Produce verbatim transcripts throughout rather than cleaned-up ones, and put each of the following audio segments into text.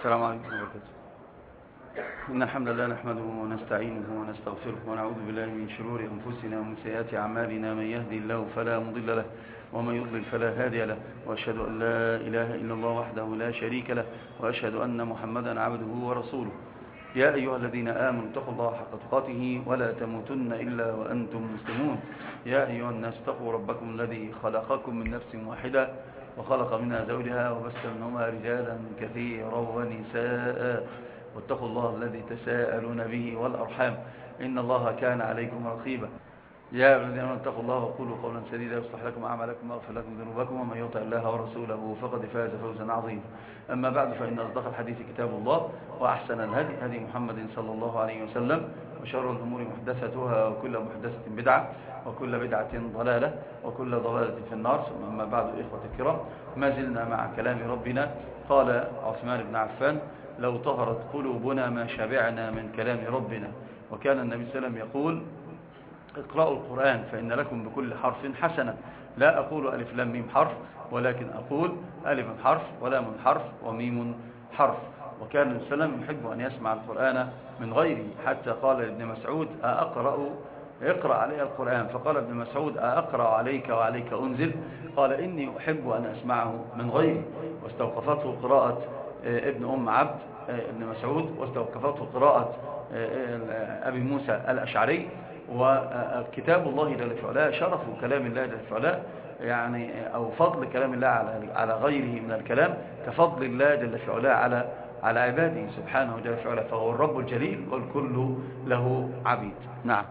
السلام عليكم ورحمة الله وبركاته. إن الحمد لله نحمده ونستعينه ونستغفره ونعوذ بالله من شرور أنفسنا ومن سيئات أعمالنا. من يهدي الله فلا مضل له ومن يضلل فلا هادي له، وأشهد أن لا إله إلا الله وحده لا شريك له، وأشهد أن محمدا عبده ورسوله. يا أيها الذين آمنوا اتقوا الله حق تقاته ولا تموتن إلا وأنتم مسلمون. يا أيها الناس اتقوا ربكم الذي خلقكم من نفس واحدة وخلق منها زوجها وبث منهما رجالا كثيرا ونساء، واتقوا الله الذي تساءلون به والأرحام إن الله كان عليكم رقيبا. يا أيها الذين آمنوا اتقوا الله وقولوا قولا سديدا يصلح لكم أعمالكم ويغفر لكم ذنوبكم، ومن يطع الله ورسوله فقد فاز فوزا عظيما. أما بعد، فإن أصدق الحديث كتاب الله، وأحسن الهدي هدي محمد صلى الله عليه وسلم، وشر الأمور محدثتها، وكل محدثة بدعة، وكل بدعة ضلالة، وكل ضلالة في النار. ثم أما بعد، إخوة الكرام، ما زلنا مع كلام ربنا. قال عثمان بن عفان: لو طهرت قلوبنا ما شبعنا من كلام ربنا. وكان النبي صلى الله عليه وسلم يقول: اقرأوا القرآن فإن لكم بكل حرف حسنة. لا أقول ألف لام ميم حرف، ولكن أقول ألف حرف ولام حرف وميم حرف. وكان النبي صلى الله عليه وسلم يحب أن يسمع القرآن من غيره، حتى قال لابن مسعود: أقرأ اقرأ علي القرآن. فقال ابن مسعود: أقرأ عليك وعليك أنزل؟ قال: إني أحب أن أسمعه من غيري. واستوقفته قراءة ابن أم عبد ابن مسعود، واستوقفته قراءة أبي موسى الأشعري. وكتاب الله جل في علاه، شرف كلام الله جل في علاه، يعني أو فضل كلام الله على على غيره من الكلام كفضل الله جل في علاه على على عباده سبحانه جل في علاه، فهو الرب الجليل والكل له عبيد. نعم.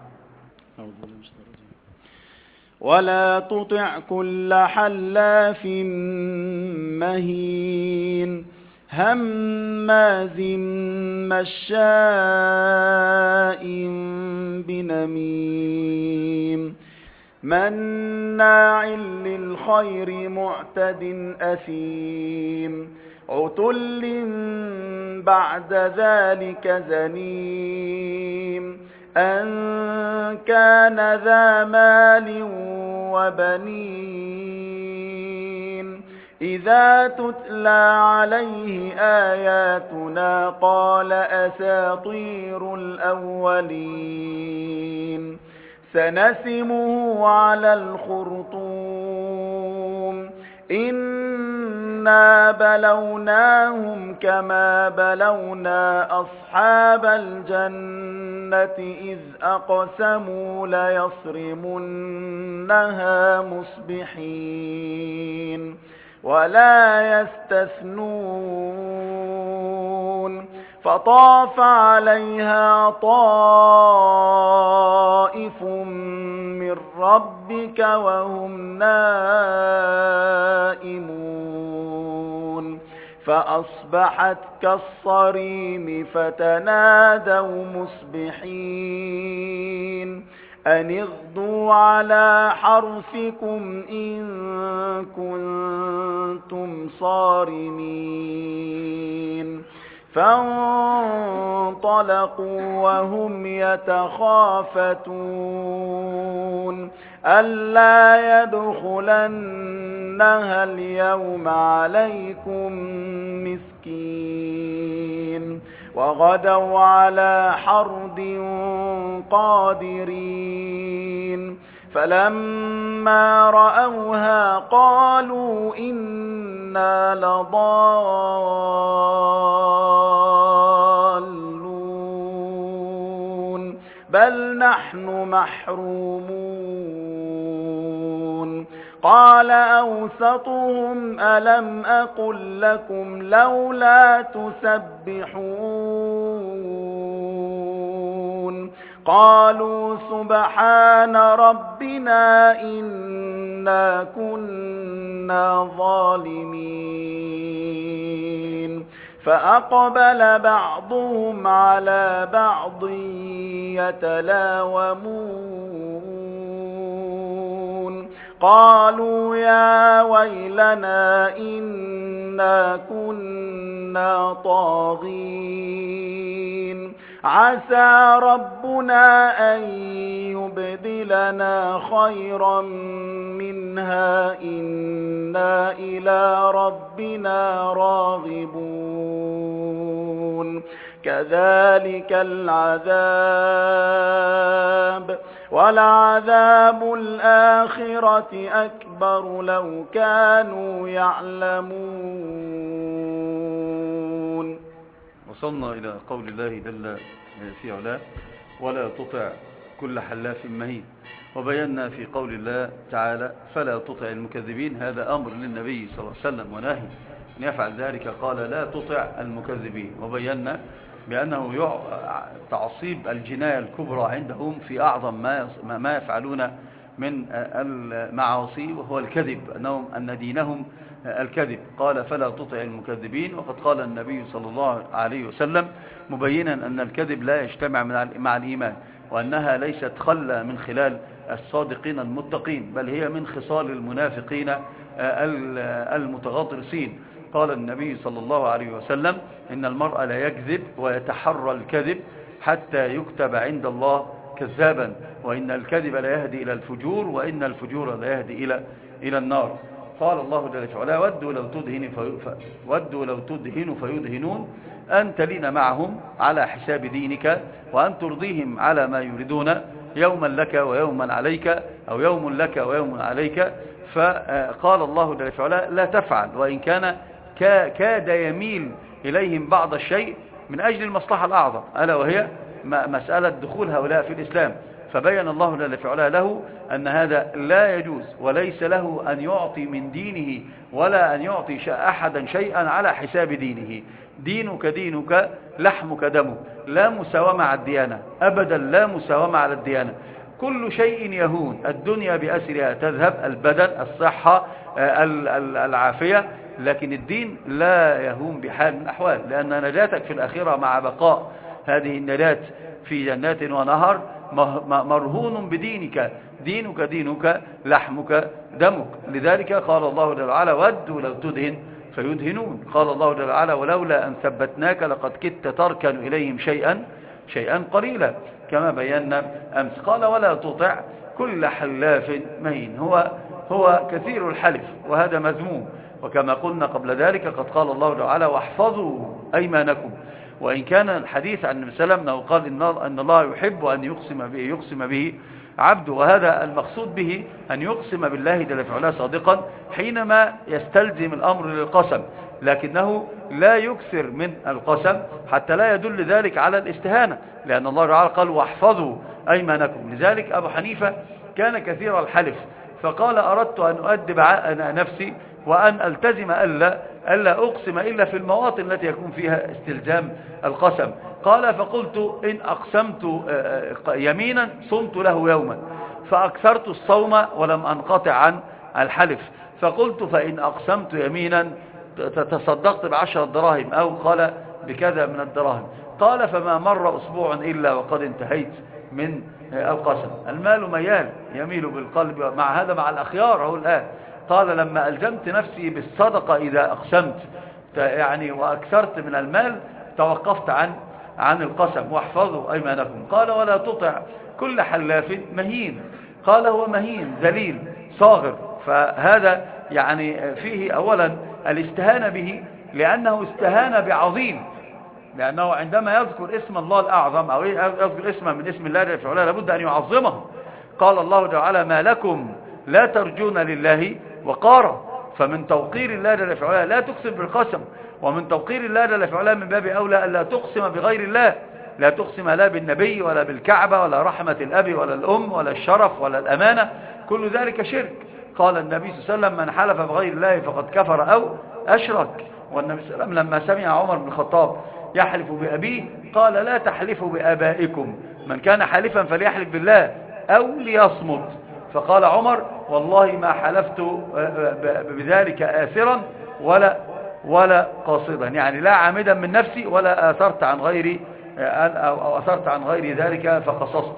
ولا تطع كل حلاف مهين هماز مشاء بنميم مناع للخير معتد أثيم عتل بعد ذلك زنيم أن كان ذا مال وبنين إذا تتلى عليه آياتنا قال أساطير الأولين سنسمه على الخرطوم إنا بلوناهم كما بلونا أصحاب الجنة إذ أقسموا ليصرمنها مصبحين ولا يستثنون فطاف عليها طائف من ربك وهم نائمون فأصبحت كالصريم فتنادوا مصبحين أن اغدوا على حرثكم إن كنتم صارمين فانطلقوا وهم يتخافتون ألا يدخلنها اليوم عليكم مسكين وغدوا على حرد قادرين فلما رأوها قالوا إنا لضالون بل نحن محرومون قال أوسطهم ألم أقل لكم لولا تسبحون قالوا سبحان ربنا إنا كنا ظالمين فأقبل بعضهم على بعض يتلاومون قالوا يا ويلنا إنا كنا طاغين عسى ربنا أن يبدلنا خيرا منها إنا إلى ربنا راغبون كذلك العذاب ولعذاب الآخرة أكبر لو كانوا يعلمون. وصلنا إلى قول الله جل في علاه ولا تطع كل حلاف مهين، وبينا في قول الله تعالى فلا تطع المكذبين، هذا أمر للنبي صلى الله عليه وسلم ونهي أن يفعل ذلك، قال لا تطع المكذبين. وبينا بأنه تعصيب الجناية الكبرى عندهم في أعظم ما ما يفعلون من المعاصي وهو الكذب، أنهم أن دينهم الكذب. قال فلا تطع المكذبين، وقد قال النبي صلى الله عليه وسلم مبينا أن الكذب لا يجتمع مع الإيمان، وأنها ليست خلة من خلال الصادقين المتقين، بل هي من خصال المنافقين المتغطرسين. قال النبي صلى الله عليه وسلم إن المرء لا يكذب ويتحرى الكذب حتى يكتب عند الله كذابا، وإن الكذب لا يهدي إلى الفجور، وإن الفجور لا يهدي إلى إلى النار. قال الله جل وعلا ودوا لو تدهن في... ودوا لو تدهن فيدهنون، أن تلين معهم على حساب دينك، وأن ترضيهم على ما يريدون، يوما لك ويوما عليك، أو يوم لك ويوم عليك. فقال الله جل وعلا لا تفعل، وإن كان كاد يميل إليهم بعض الشيء من أجل المصلحة الأعظم، ألا وهي مسألة دخول هؤلاء في الإسلام. فبين الله جل وعلا له أن هذا لا يجوز، وليس له أن يعطي من دينه ولا أن يعطي أحدا شيئا على حساب دينه. دينك دينك، لحمك دمك، لا مساومة على الديانة أبدا، لا مساومة على الديانة. كل شيء يهون، الدنيا بأسرها تذهب، البدن، الصحة، العافية، لكن الدين لا يهون بحال من الأحوال، لأن نجاتك في الآخرة مع بقاء هذه النجاة في جنات ونهر مرهون بدينك. دينك دينك، لحمك دمك. لذلك قال الله جل وعلا ودوا لو تدهن فيدهنون. قال الله جل وعلا ولولا أن ثبتناك لقد كدت تركن إليهم شيئا شيئا قليلا، كما بينا أمس. قال ولا تطع كل حلاف مهين، هو هو كثير الحلف، وهذا مذموم. وكما قلنا قبل ذلك قد قال الله تعالى واحفظوا أيمانكم، وإن كان الحديث عن النبي صلى الله عليه وسلم أنه قال إن الله يحب أن يقسم به يقسم به عبده، وهذا المقصود به أن يقسم بالله جل وعلا صادقا حينما يستلزم الأمر للقسم، لكنه لا يكثر من القسم حتى لا يدل ذلك على الاستهانة، لأن الله تعالى قال واحفظوا أيمانكم. لذلك أبو حنيفة كان كثير الحلف، فقال أردت أن أؤدب نفسي وأن ألتزم ألا, ألا أقسم إلا في المواطن التي يكون فيها استلزام القسم. قال فقلت إن أقسمت يمينا صمت له يوما، فأكثرت الصوم ولم أنقطع عن الحلف. فقلت فإن أقسمت يمينا تصدقت بعشرة دراهم، أو قال بكذا من الدراهم. قال فما مر أسبوع إلا وقد انتهيت من القسم. المال ميال يميل بالقلب، مع هذا مع الأخيار هو الآن. قال لما ألزمت نفسي بالصدقة إذا أقسمت يعني وأكثرت من المال توقفت عن عن القسم. واحفظوا أيمانكم. قال ولا تطع كل حلاف مهين. قال هو مهين ذليل صاغر، فهذا يعني فيه أولا الاستهانة به، لأنه استهان بعظيم، لأنه عندما يذكر اسم الله الأعظم أو يذكر اسما من اسم الله جل وعلا لابد أن يعظمه. قال الله تعالى ما لكم لا ترجون لله وقارا، فمن توقير الله جل وعلا لا تقسم بالقسم، ومن توقير الله جل وعلا من باب أولى ألا تقسم بغير الله، لا تقسم لا بالنبي ولا بالكعبة ولا رحمة الأب ولا الأم ولا الشرف ولا الأمانة، كل ذلك شرك. قال النبي صلى الله عليه وسلم من حلف بغير الله فقد كفر أو أشرك. والنبي صلى الله عليه وسلم لما سمع عمر بن الخطاب يحلف بأبيه قال لا تحلفوا بآبائكم، من كان حالفا فليحلف بالله أو ليصمت. فقال عمر والله ما حلفت بذلك آثرا ولا ولا قاصدا، يعني لا عامدا من نفسي ولا آثرت عن غيري أو أثرت عن غير ذلك فقصصت.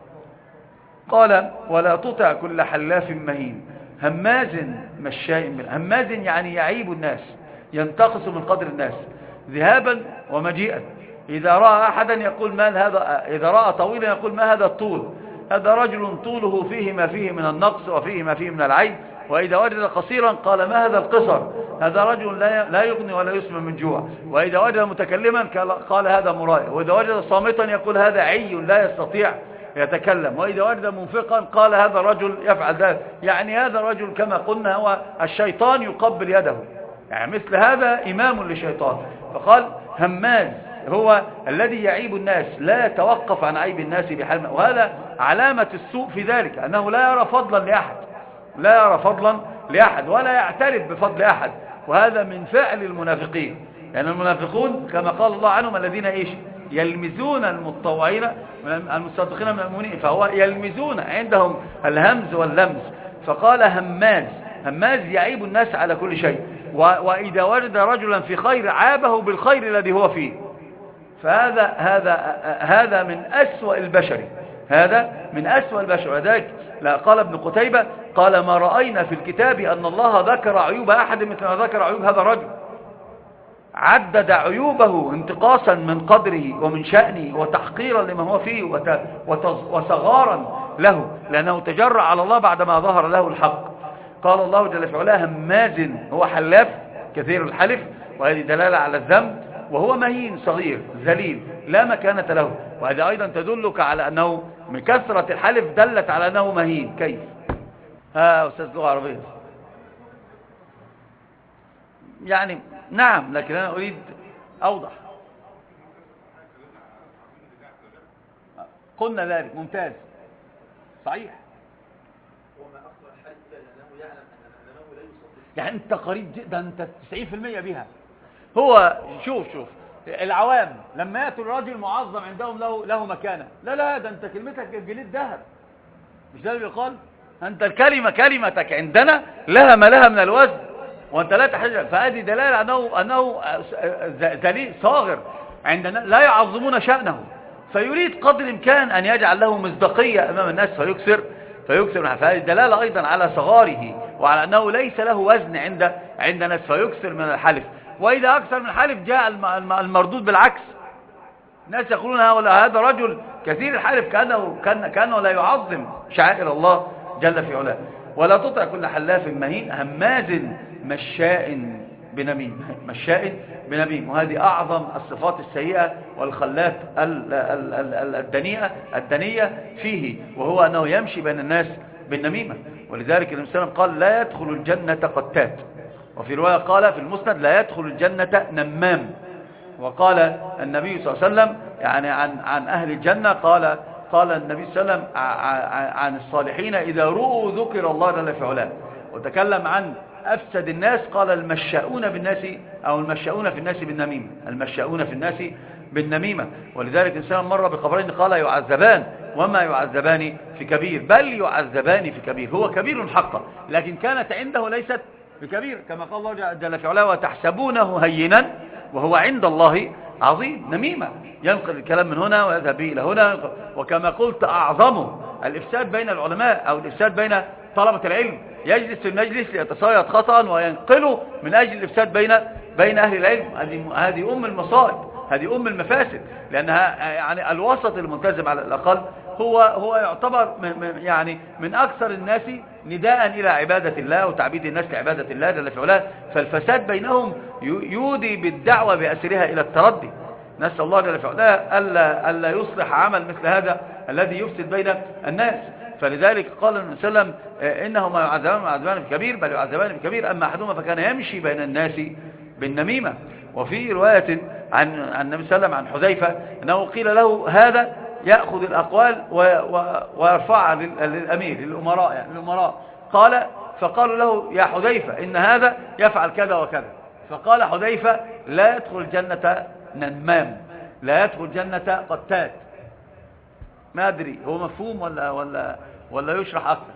قال ولا تطع كل حلاف مهين هماز مشاء من هماز، يعني يعيب الناس، ينتقص من قدر الناس ذهابا ومجيئا. إذا رأى أحدا يقول ما هذا، إذا رأى طويلا يقول ما هذا الطول، هذا رجل طوله فيه ما فيه من النقص وفيه ما فيه من العيب، وإذا وجد قصيرا قال ما هذا القصر، هذا رجل لا يغني ولا يسمن من جوع. وإذا وجد متكلما قال هذا مرائي. وإذا وجد صامتا يقول هذا عي لا يستطيع يتكلم. وإذا وجد منفقا قال هذا رجل يفعل ذلك. يعني هذا رجل كما قلنا هو الشيطان يقبل يده، يعني مثل هذا إمام للشيطان. فقال هماز هو الذي يعيب الناس، لا يتوقف عن عيب الناس بحال. وهذا علامة السوء في ذلك، أنه لا يرى فضلا لأحد، لا يرى فضلا لأحد ولا يعترف بفضل أحد. وهذا من فعل المنافقين، يعني المنافقون كما قال الله عنهم الذين إيش يلمزون المتطوعين المصدقين من المؤمنين، فهو يلمزون عندهم الهمز واللمز. فقال هماز، هماز يعيب الناس على كل شيء. وإذا وجد رجلا في خير عابه بالخير الذي هو فيه. فهذا هذا هذا من أسوأ البشر، هذا من أسوأ البشر. وذلك قال ابن قتيبة قال ما رأينا في الكتاب أن الله ذكر عيوب أحد مثل ما ذكر عيوب هذا الرجل. عدد عيوبه انتقاصا من قدره ومن شأنه وتحقيرا لما هو فيه وصغارا له، لأنه تجرع على الله بعدما ظهر له الحق. قال الله جل في علاه هماز هو حلاف كثير الحلف، وهذه دلالة على الذنب. وهو مهين صغير ذليل لا مكانة له. وهذا أيضا تدلك على أنه من كثرة الحلف دلت على أنه مهين. كيف؟ ها أستاذ لغة عربية يعني نعم، لكن أنا أريد أوضح. قلنا ذلك ممتاز صحيح. يعني أنت قريب جدا، أنت تسعين بالمئة بها. هو شوف شوف العوام لما يأتوا الرجل معظم عندهم له له مكانة، لا لا ده أنت كلمتك جليد ذهب، مش ده اللي بيقال؟ أنت الكلمة كلمتك عندنا لها ما لها من الوزن وأنت لا تحتاج. فهذه دلالة أنه أنه ذليل صاغر عندنا، لا يعظمون شأنه. فيريد قدر الإمكان أن يجعل له مصداقية أمام الناس فيكسر فيكسر. فهذه دلالة أيضا على صغاره وعلى أنه ليس له وزن عند عند الناس فيكسر من الحلف. وإذا أكثر من الحلف جاء المردود بالعكس. الناس يقولون هذا رجل كثير الحلف كأنه, كأنه, كأنه لا يعظم شعائر الله جل في علاه. ولا تطع كل حلاف مهين هماز مشاء بنميم، مشاء بنميم. وهذه أعظم الصفات السيئة والخلات الدنيئة الدنية فيه، وهو أنه يمشي بين الناس بالنميمة. ولذلك النبي صلى الله عليه وسلم قال لا يدخل الجنة قتات، وفي رواية قال في المسند لا يدخل الجنة نمام. وقال النبي صلى الله عليه وسلم يعني عن عن أهل الجنة قال قال النبي صلى الله عليه وسلم عن الصالحين إذا رؤوا ذكر الله جل في علاه. وتكلم عن أفسد الناس قال المشاؤون بالناس أو المشاؤون في الناس بالنميمة، المشاؤون في الناس بالنميمة. ولذلك الإنسان مر بقبرين قال يعذبان وما يعذبان في كبير، بل يعذبان في كبير. هو كبير حقا لكن كانت عنده ليست بكبير، كما قال الله جل في علاه وتحسبونه هينا وهو عند الله عظيم. نميمة ينقل الكلام من هنا ويذهب به إلى هنا. وكما قلت أعظمه الإفساد بين العلماء أو الإفساد بين طلبة العلم، يجلس في المجلس ليتصيد خطأ وينقله من أجل الإفساد بين بين أهل العلم. هذه هذه أم المصائب، هذه أم المفاسد، لأنها يعني الوسط الملتزم على الأقل هو هو يعتبر من يعني من أكثر الناس نداء إلى عبادة الله وتعبيد الناس لعبادة الله جل في علاه. فالفساد بينهم يودي بالدعوة بأسرها إلى التردي. نسأل الله جل في علاه ألا ألا يصلح عمل مثل هذا الذي يفسد بين الناس. فلذلك قال النبي صلى الله عليه وسلم إنهما يعذبان يعذبان في كبير، بل يعذبان في كبير، أما أحدهما فكان يمشي بين الناس بالنميمة. وفي رواية عن النبي صلى الله عليه وسلم عن حذيفة أنه قيل له هذا يأخذ الأقوال ويرفعها للأمير للأمراء يعني للأمراء. قال فقالوا له يا حذيفة إن هذا يفعل كذا وكذا. فقال حذيفة لا يدخل الجنة نمام، لا يدخل الجنة قتات. ما أدري هو مفهوم ولا ولا ولا يشرح أكثر.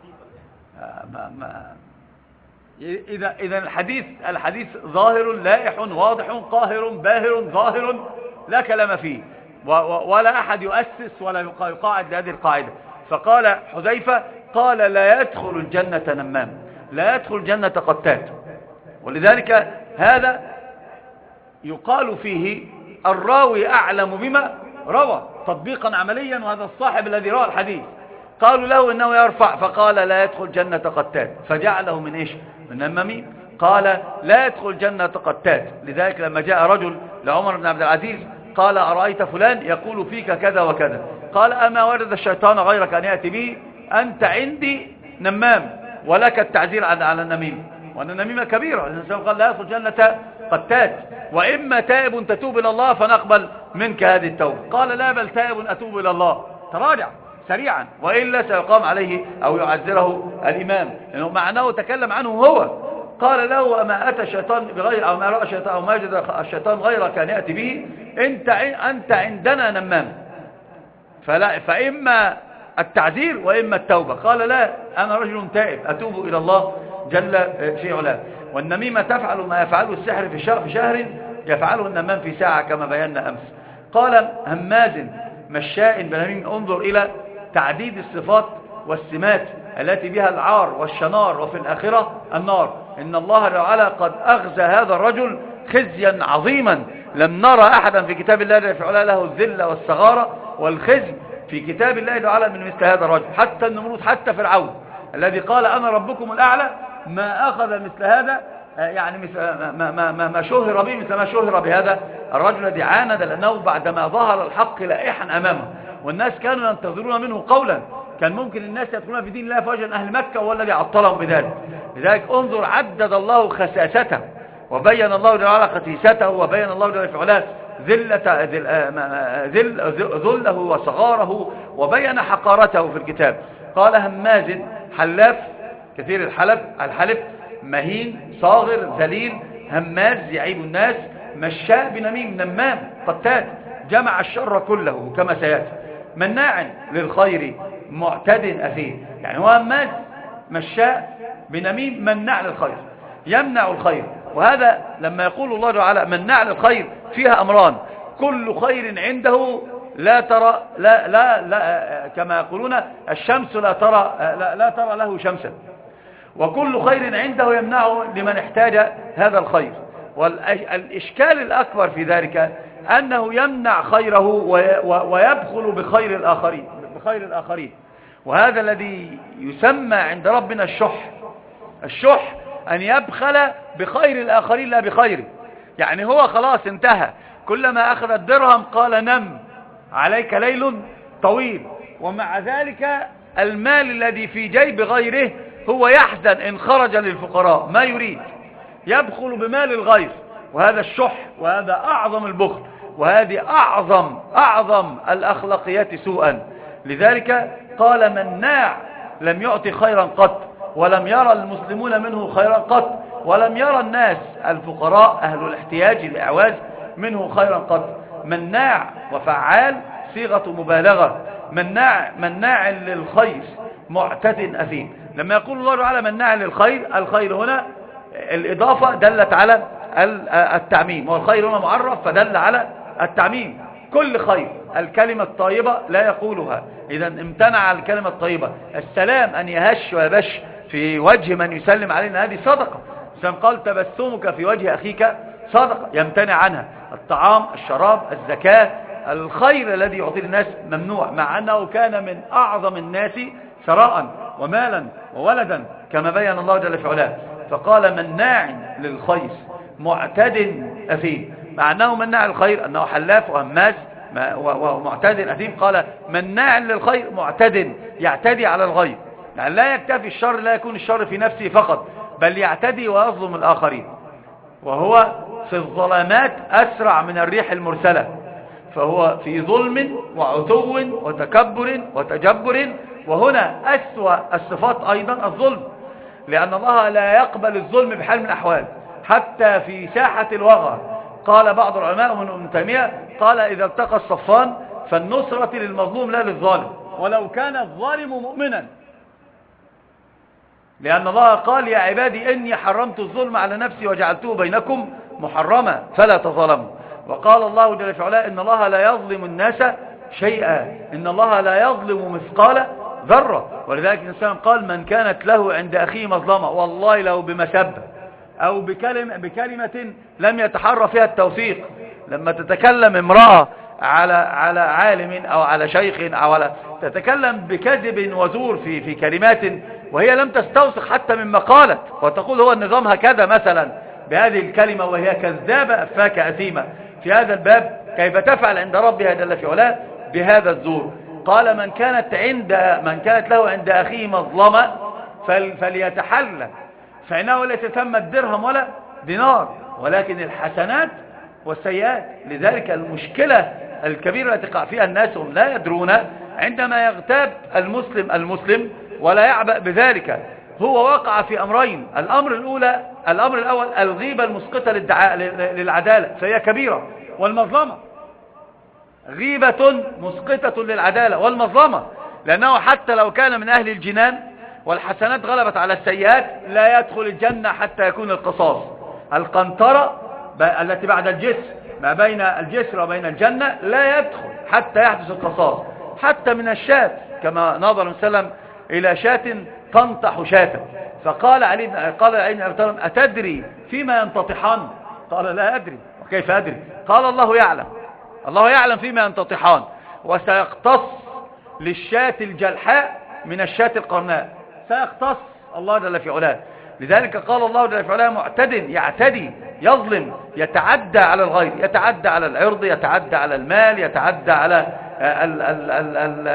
ما ما إذا إذا الحديث الحديث ظاهر لائح واضح قاهر باهر ظاهر لا كلام فيه، ولا أحد يؤسس ولا يقاعد لهذه القاعدة. فقال حذيفة قال لا يدخل الجنة نمام، لا يدخل الجنة قتات. ولذلك هذا يقال فيه الراوي أعلم بما روى تطبيقا عمليا، وهذا الصاحب الذي روى الحديث. قالوا له إنه يرفع، فقال لا يدخل جنة قتات، فجعله من إيش؟ من النمامين. قال لا يدخل جنة قتات. لذلك لما جاء رجل لعمر بن عبد العزيز قال أرأيت فلان يقول فيك كذا وكذا، قال أما ورد الشيطان غيرك أن يأتي به؟ أنت عندي نمام ولك التعزير على النميمة، وأن النميمة كبيرة. الإنسان قال لا يدخل جنة قتات، وإما تائب تتوب إلى الله فنقبل منك هذه التوبة. قال لا بل تائب أتوب إلى الله، تراجع سريعا وإلا سيقام عليه أو يعزره الإمام، لأنه معناه تكلم عنه هو. قال له أما أتى الشيطان بغير أو ما رأى الشيطان أو ما وجد الشيطان غيرك أن يأتي به؟ أنت أنت عندنا نمام، فلا فإما التعذير وإما التوبة. قال لا أنا رجل تائب أتوب إلى الله جل في علاه. والنميمة تفعل ما يفعله السحر في شهر, في شهر يفعله النمام في ساعة كما بينا أمس. قال هماز مشاء بنميم. انظر إلى تعديد الصفات والسمات التي بها العار والشنار وفي الآخرة النار. إن الله تعالى قد أخزى هذا الرجل خزيا عظيما لم نرى أحدا في كتاب الله جل في علاه له الذل والصغارة والخزي في كتاب الله تعالى من مثل هذا الرجل. حتى النمرود حتى فرعون الذي قال أنا ربكم الأعلى ما أخذ مثل هذا، يعني مثل ما, ما, ما, ما شهر به مثل ما شهر بهذا الرجل الذي عاند، لأنه بعدما ظهر الحق لائحا أمامه والناس كانوا ينتظرون منه قولا، كان ممكن الناس يدخلون في دين الله فوجا أهل مكة وهو الذي عطلهم بذلك. لذلك انظر عدد الله خساسته وبين الله تعالى خسيسته وبين الله جل في علاه ذلة ذله وصغاره وبين حقارته في الكتاب. قال هماز حلاف كثير الحلف الحلف مهين صاغر ذليل، هماز يعيب الناس، مشاء بنميم نمام قتات، جمع الشر كله كما سيأتي، مناع للخير معتد أثيم. يعني هو هماز مشاء بنميم مناع للخير يمنع الخير. وهذا لما يقول الله تعالى مناع للخير فيها أمران، كل خير عنده لا ترى لا لا لا كما يقولون الشمس لا ترى لا, لا ترى له شمسا، وكل خير عنده يمنعه لمن احتاج هذا الخير. والإشكال الأكبر في ذلك أنه يمنع خيره ويبخل بخير الآخرين بخير الآخرين وهذا الذي يسمى عند ربنا الشح. الشح أن يبخل بخير الآخرين لا بخيره. يعني هو خلاص انتهى، كلما أخذ الدرهم قال نم عليك ليل طويل، ومع ذلك المال الذي في جيب غيره هو يحزن إن خرج للفقراء ما يريد، يبخل بمال الغير، وهذا الشح وهذا أعظم البخل وهذه أعظم أعظم الأخلاقيات سوءا. لذلك قال مناع لم يعطي خيرا قط، ولم يرى المسلمون منه خيرا قط، ولم يرى الناس الفقراء أهل الاحتياج الإعواز منه خيرا قط. مناع وفعال صيغة مبالغة، مناع مناع للخير معتد أثيم. لما يقول الله تعالى مناع للخير، الخير هنا الإضافة دلت على التعميم، والخير هنا معرف فدل على التعميم. كل خير، الكلمة الطيبة لا يقولها، إذا امتنع الكلمة الطيبة. السلام أن يهش ويبش في وجه من يسلم علينا هذه صدقة. سلام قال تبسمك في وجه أخيك صدقة، يمتنع عنها. الطعام، الشراب، الزكاة، الخير الذي يعطي الناس ممنوع، مع أنه كان من أعظم الناس ثراء ومالا وولدا كما بين الله جل في علاه. فقال مناع للخير معتد أثيم، مع أنه مناع الخير أنه حلاف وهماز ومعتد أثيم. قال مناع للخير معتد يعتدي على الغير، يعني لا يكتفي الشر، لا يكون الشر في نفسه فقط، بل يعتدي ويظلم الآخرين، وهو في الظلامات أسرع من الريح المرسلة، فهو في ظلم وعتو وتكبر وتجبر. وهنا أسوأ الصفات أيضا الظلم، لأن الله لا يقبل الظلم بحال من الأحوال حتى في ساحة الوغى. قال بعض العلماء من ابن تيمية قال إذا التقى الصفان فالنصرة للمظلوم لا للظالم، ولو كان الظالم مؤمنا، لأن الله قال يا عبادي إني حرمت الظلم على نفسي وجعلته بينكم محرما فلا تظلموا. وقال الله جل في علاه إن الله لا يظلم الناس شيئا، إن الله لا يظلم مثقال ذرة. ولذلك الإنسان قال من كانت له عند أخيه مظلمة والله له بمسبة أو بكلمة, بكلمة لم يتحرى فيها التوثيق. لما تتكلم امرأة على على عالم أو على شيخ أو على تتكلم بكذب وزور في في كلمات وهي لم تستوثق حتى من مقالة، وتقول هو النظام هكذا مثلا بهذه الكلمة وهي كذابة أفاك أثيمة في هذا الباب، كيف تفعل عند ربها جل في علاه بهذا الزور؟ قال من كانت عند من كانت له عند أخيه مظلمة فليتحلى، فإنه ليس ثم الدرهم ولا دينار ولكن الحسنات والسيئات. لذلك المشكلة الكبيرة التي يقع فيها الناس هم لا يدرون عندما يغتاب المسلم المسلم ولا يعبأ بذلك. هو وقع في أمرين، الأمر الأولى الأمر الأول الغيبة المسقطة للعدالة فهي كبيرة، والمظلمة غيبة مسقطة للعدالة والمظلمة، لأنه حتى لو كان من أهل الجنان والحسنات غلبت على السيئات لا يدخل الجنة حتى يكون القصاص. القنطرة التي بعد الجسر ما بين الجسر وبين الجنة لا يدخل حتى يحدث القصاص، حتى من الشاة كما نظر النبي صلى الله عليه وسلم إلى شاة تنطح شاة، فقال علي قال علي بن أبي طالب أتدري فيما ينتطحان؟ قال لا أدري. وكيف أدري؟ قال الله يعلم، الله يعلم فيما ينتطحان، وسيقتص للشاة الجلحاء من الشاة القرناء، سيقتص الله جل في علاه. لذلك قال الله جل في علاه معتد، يعتدي، يظلم، يتعدى على الغير، يتعدى على العرض، يتعدى على المال، يتعدى على ال ال ال ال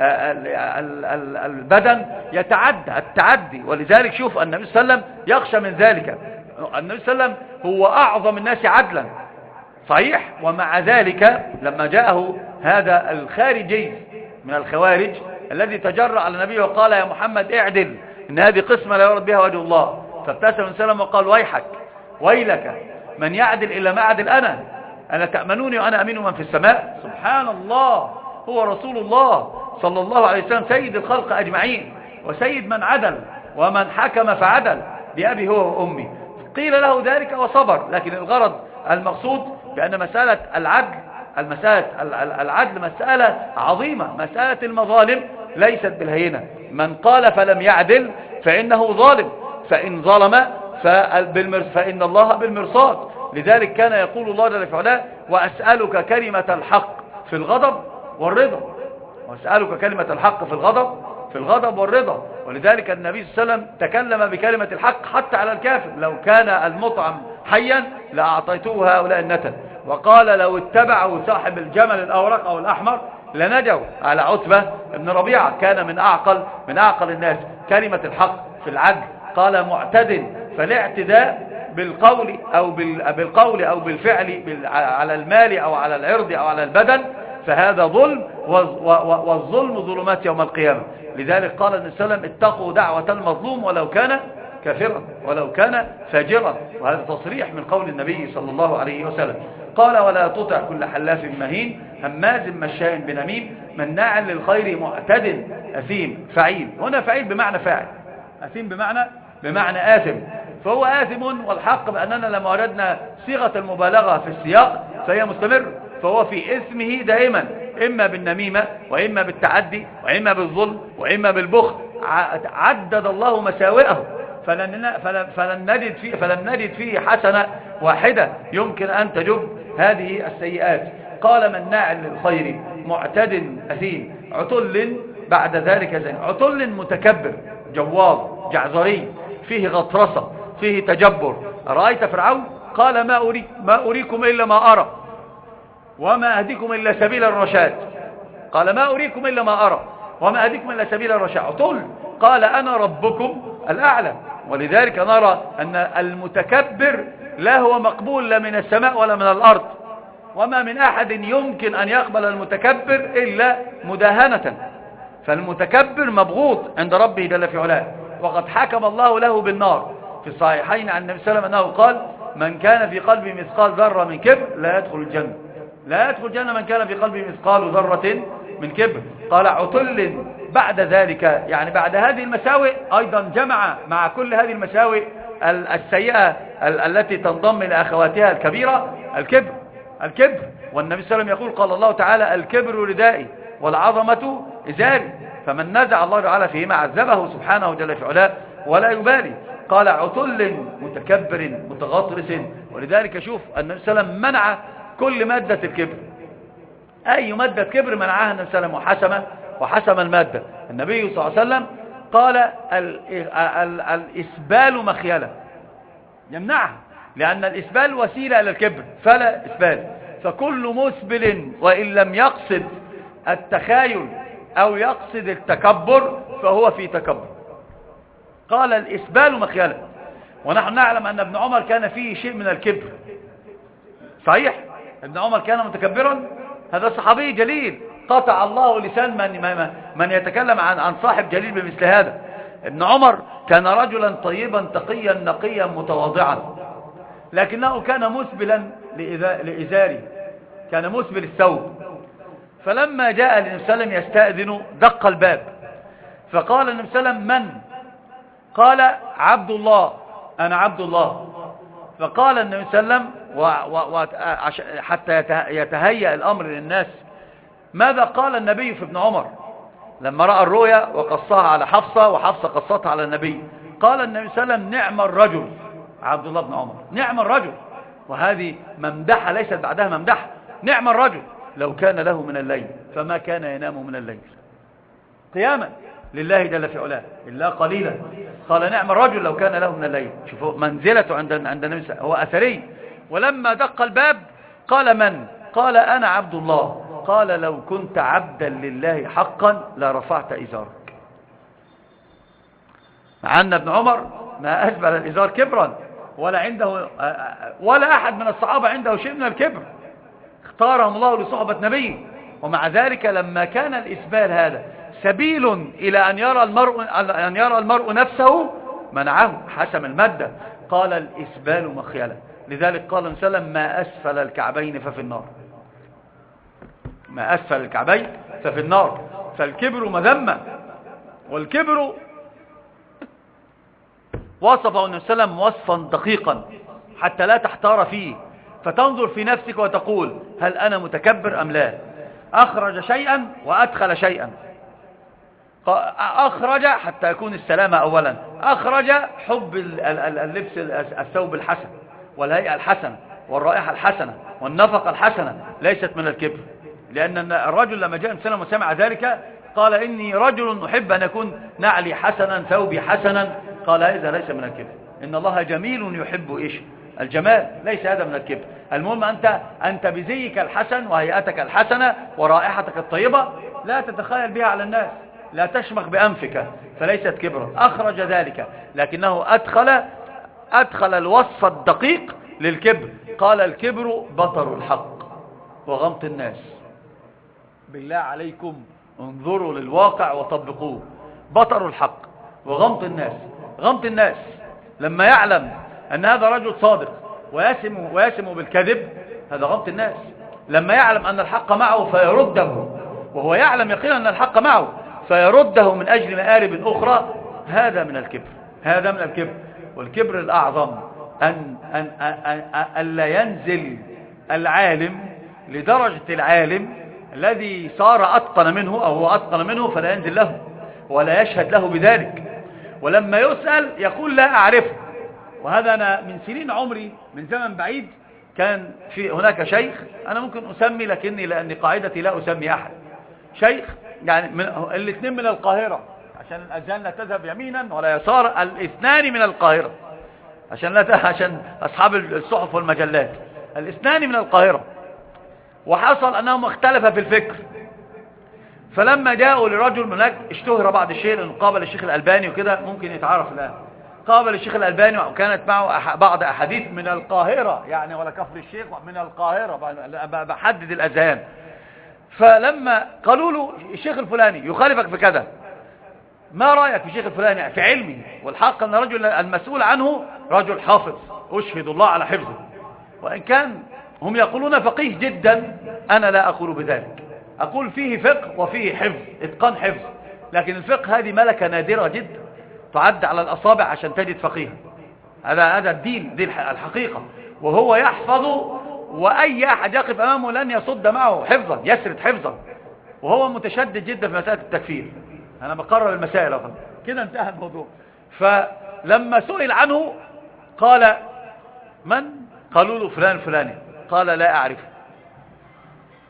ال ال البدن، يتعدى التعدي. ولذلك شوف النبي صلى الله عليه وسلم يخشى من ذلك. النبي صلى الله عليه وسلم هو أعظم الناس عدلا صحيح، ومع ذلك لما جاءه هذا الخارجي من الخوارج الذي تجرأ على النبي وقال يا محمد اعدل إن هذه قسمة لا يرد بها وجه الله، فابتسم النبي صلى الله عليه وسلم وقال ويحك ويلك من يعدل إلا ما أعدل أنا، أنا تأمنوني وأنا أمين من في السماء. سبحان الله، هو رسول الله صلى الله عليه وسلم سيد الخلق أجمعين وسيد من عدل ومن حكم فعدل بأبي هو وأمي. قيل له ذلك وصبر، لكن الغرض المقصود بأن مسألة العدل المسألة العدل مسألة عظيمة، مسألة المظالم ليست بالهينة. من قال فلم يعدل فإنه ظالم، فإن ظلم فإن الله بالمرصاد. لذلك كان يقول الله جل في علاه وأسألك كلمة الحق في الغضب والرضا، وأسألك كلمة الحق في الغضب في الغضب والرضا. ولذلك النبي صلى الله عليه وسلم تكلم بكلمة الحق حتى على الكافر، لو كان المطعم حيا لأعطيته هؤلاء النتن، وقال لو اتبعوا صاحب الجمل الأورق أو الأحمر لنجوا على عتبة بن ربيعة، كان من أعقل من أعقل الناس. كلمة الحق في العدل، قال معتد، فالاعتداء بالقول أو بالقول أو بالفعل على المال أو على العرض أو على البدن فهذا ظلم، والظلم ظلمات يوم القيامة. لذلك قال النبي صلى الله عليه وسلم اتقوا دعوة المظلوم ولو كان كافرا ولو كان فاجرا، وهذا تصريح من قول النبي صلى الله عليه وسلم. قال ولا تطع كل حلاف مهين هماز مشاء بنميم مناع للخير معتد أثيم. فعيل هنا فعيل بمعنى فاعل، أثيم بمعنى بمعنى آثم، فهو آثم. والحق بأننا لما وردنا صيغة المبالغة في السياق فهي مستمر، فهو في إثمه دائما، إما بالنميمة وإما بالتعدي وإما بالظلم وإما بالبخل. عدد الله مساوئه فلن, فلن, نجد فيه فلن نجد فيه حسنة واحدة يمكن أن تجب هذه السيئات. قال مناع للخير معتد أثيم عتل بعد ذلك زين. عتل متكبر جواب جعزري فيه غطرسة فيه تجبر. رأيت فرعون قال ما, أري ما أريكم إلا ما أرى وما أهديكم إلا سبيل الرشاد. قال ما أريكم إلا ما أرى وما أهديكم إلا سبيل الرشاد. عتل قال أنا ربكم الأعلى. ولذلك نرى أن المتكبر لا هو مقبول لا من السماء ولا من الأرض، وما من أحد يمكن أن يقبل المتكبر إلا مداهنة. فالمتكبر مبغوض عند ربه جل في علاه، وقد حكم الله له بالنار في الصحيحين عن النبي صلى الله عليه وسلم أنه قال من كان في قلبه مثقال ذرة من كبر لا يدخل الجنة. لا يدخل الجنة من كان في قلبه مثقال ذرة من كبر. قال عتل بعد ذلك، يعني بعد هذه المساوئ أيضا جمع مع كل هذه المساوئ السيئة التي تنضم إلى أخواتها الكبيرة الكبر. الكبر والنبي صلى الله عليه وسلم يقول قال الله تعالى الكبر ردائي والعظمة إزاري، فمن نزع الله تعالى فيهما عذبه سبحانه جل في علاه ولا يبالي. قال عتل متكبر متغطرس. ولذلك شوف النبي صلى الله عليه وسلم منع كل مادة الكبر، أي مادة كبر منعها النبي صلى الله عليه وسلم وحسم وحسم المادة. النبي صلى الله عليه وسلم قال ال ال الإسبال مخيلة، يمنعها، لأن الإسبال وسيلة إلى الكبر فلا إسبال. فكل مسبل وإن لم يقصد التخايل أو يقصد التكبر فهو في تكبر. قال الإسبال مخيلة. ونحن نعلم أن ابن عمر كان فيه شيء من الكبر، صحيح؟ ابن عمر كان متكبرا، هذا صحابي جليل، قطع الله لسان من, من يتكلم عن عن صاحب جليل بمثل هذا. ابن عمر كان رجلا طيبا تقيا نقيا متواضعا، لكنه كان مسبلا لإزاره، كان مسبل الثوب. فلما جاء النبي صلى الله عليه وسلم يستأذن دق الباب، فقال النبي صلى الله عليه وسلم من؟ قال عبد الله، أنا عبد الله. فقال النبي صلى الله عليه وسلم حتى يتهيأ الأمر للناس، ماذا قال النبي في ابن عمر لما رأى الرؤيا وقصها على حفصة وحفصة قصتها على النبي؟ قال النبي صلى الله عليه وسلم نعم الرجل عبد الله بن عمر، نعم الرجل. وهذه ممدحة ليست بعدها ممدحة، نعم الرجل لو كان له من الليل فما كان ينام من الليل قياما لله جل في علاه إلا قليلا. قال نعم الرجل لو كان له من الليل. شوفوا منزلته عند عند النبي، هو أثري. ولما دق الباب قال من؟ قال أنا عبد الله. قال لو كنت عبدا لله حقا لرفعت إزارك. مع أن ابن عمر ما أشبه الإزار كبرا، ولا عنده ولا أحد من الصحابة عنده شيء من الكبر، اختارهم الله لصحبة نبيه. ومع ذلك لما كان الإسبال هذا سبيل إلى أن يرى المرء أن يرى المرء نفسه منعه، حسم المادة. قال الإسبال مخيلة. لذلك قال النبي صلى الله عليه وسلم ما أسفل الكعبين ففي النار، ما أسفل الكعبين ففي النار. فالكبر مذمة، والكبر وصفه النبي صلى الله عليه وسلم وصفا دقيقا حتى لا تحتار فيه، فتنظر في نفسك وتقول هل أنا متكبر أم لا؟ أخرج شيئا وأدخل شيئا. أخرج حتى يكون السلامة أولا، أخرج حب اللبس الثوب الحسن والهيئة الحسنة والرائحة الحسنة والنفقة الحسنة، ليست من الكبر. لأن الرجل لما جاء السلام وسمع ذلك قال إني رجل أحب أن يكون نعلي حسنا ثوبي حسنا. قال هذا ليس من الكبر، إن الله جميل يحب إيش؟ الجمال، ليس هذا من الكبر. المهم أنت أنت بزيك الحسن وهيئتك الحسنة ورائحتك الطيبة لا تتخيل بها على الناس، لا تشمخ بأنفك، فليست كبرا. أخرج ذلك، لكنه أدخل أدخل الوصف الدقيق للكبر. قال الكبر بطر الحق وغمط الناس. بالله عليكم انظروا للواقع وطبقوه. بطر الحق وغمط الناس. غمط الناس لما يعلم أن هذا رجل صادق ويسم, ويسم بالكذب، هذا غمط الناس. لما يعلم أن الحق معه فيرده، وهو يعلم يقينا أن الحق معه فيرده من أجل مآرب أخرى، هذا من الكبر، هذا من الكبر. والكبر الأعظم أن, أن, أن, أن, أن لا ينزل العالم لدرجة العالم الذي صار أتقن منه أو هو أتقن منه، فلا ينزل له ولا يشهد له بذلك. ولما يسأل يقول لا أعرفه. وهذا أنا من سنين عمري، من زمن بعيد، كان في هناك شيخ، أنا ممكن أسمي لكني لأن قاعدتي لا أسمي أحد، شيخ يعني من الاثنين من القاهرة، عشان الأذهان لا تذهب يمينا ولا يسار، الاثنان من القاهرة عشان لا عشان أصحاب الصحف والمجلات، الاثنان من القاهرة. وحصل أنهم اختلفا في الفكر، فلما جاءوا لرجل هناك اشتهر بعض الشيء لأنه قابل الشيخ الألباني وكده، ممكن يتعرف الآن، قابل الشيخ الألباني وكانت معه بعض أحاديث من القاهرة، يعني ولا كفر الشيخ، من القاهرة، بحدد الأذهان. فلما قالوا له الشيخ الفلاني يخالفك في كذا، ما رأيك في الشيخ الفلاني في علمي؟ والحق أن الرجل المسؤول عنه رجل حافظ، أشهد الله على حفظه، وإن كان هم يقولون فقيه جدا، أنا لا أقول بذلك، أقول فيه فقه وفيه حفظ، إتقان حفظ. لكن الفقه هذه ملكة نادرة جدا، تعد على الأصابع عشان تجد فقيه. هذا هذا الدين، دي الحقيقة. وهو يحفظ، وأي أحد يقف أمامه لن يصد معه حفظا، يسرد حفظا. وهو متشدد جدا في مسألة التكفير. أنا بقرر المسائل أخذ. كده انتهى الموضوع. فلما سئل عنه قال من؟ قالوا له فلان فلاني. قال لا أعرف.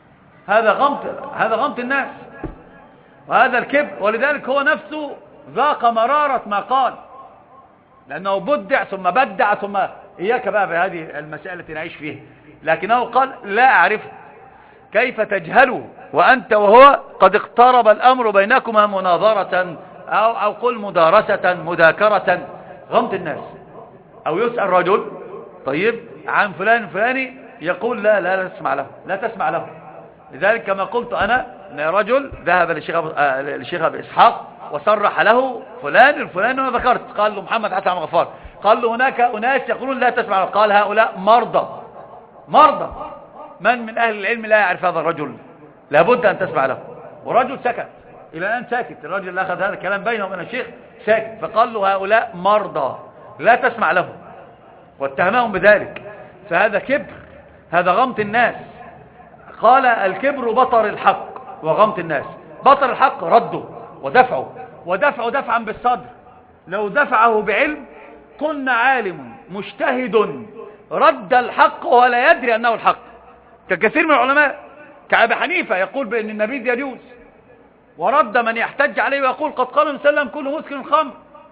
هذا غمط هذا غمط الناس، وهذا الكبر. ولذلك هو نفسه ذاق مرارة ما قال، لأنه بدع ثم بدع ثم إياك بقى بهذه المسألة التي نعيش فيها. لكنه قال لا أعرف كيف تجهله وأنت وهو قد اقترب الأمر بينكما مناظرة أو, أو قل مدارسة مذاكرة. غمط الناس. أو يسأل رجل طيب عن فلان فلاني يقول لا لا لا تسمع له لا تسمع له. لذلك كما قلت أنا أن رجل ذهب للشيخ أبي إسحاق وصرح له فلان الفلان وأنا ذكرت، قال له محمد حسن عبد الغفار، قال له هناك أناس يقولون لا تسمع له، قال هؤلاء مرضى مرضى. من من أهل العلم لا يعرف هذا الرجل؟ لابد أن تسمع له. ورجل سكت إلى الآن ساكت، الرجل اللي أخذ هذا الكلام بينه وبين الشيخ ساكت، فقال له هؤلاء مرضى لا تسمع له، واتهمهم بذلك. فهذا كبر، هذا غمط الناس. قال الكبر بطر الحق وغمط الناس. بطر الحق رده ودفعه، ودفعه دفعا بالصدر. لو دفعه بعلم كنا عالم مجتهد رد الحق ولا يدري أنه الحق، ككثير من العلماء كأبي حنيفة يقول بأن النبيذ يجوز، ورد من يحتج عليه ويقول قد قال النبي صلى الله عليه وسلم كل مسكر خمر،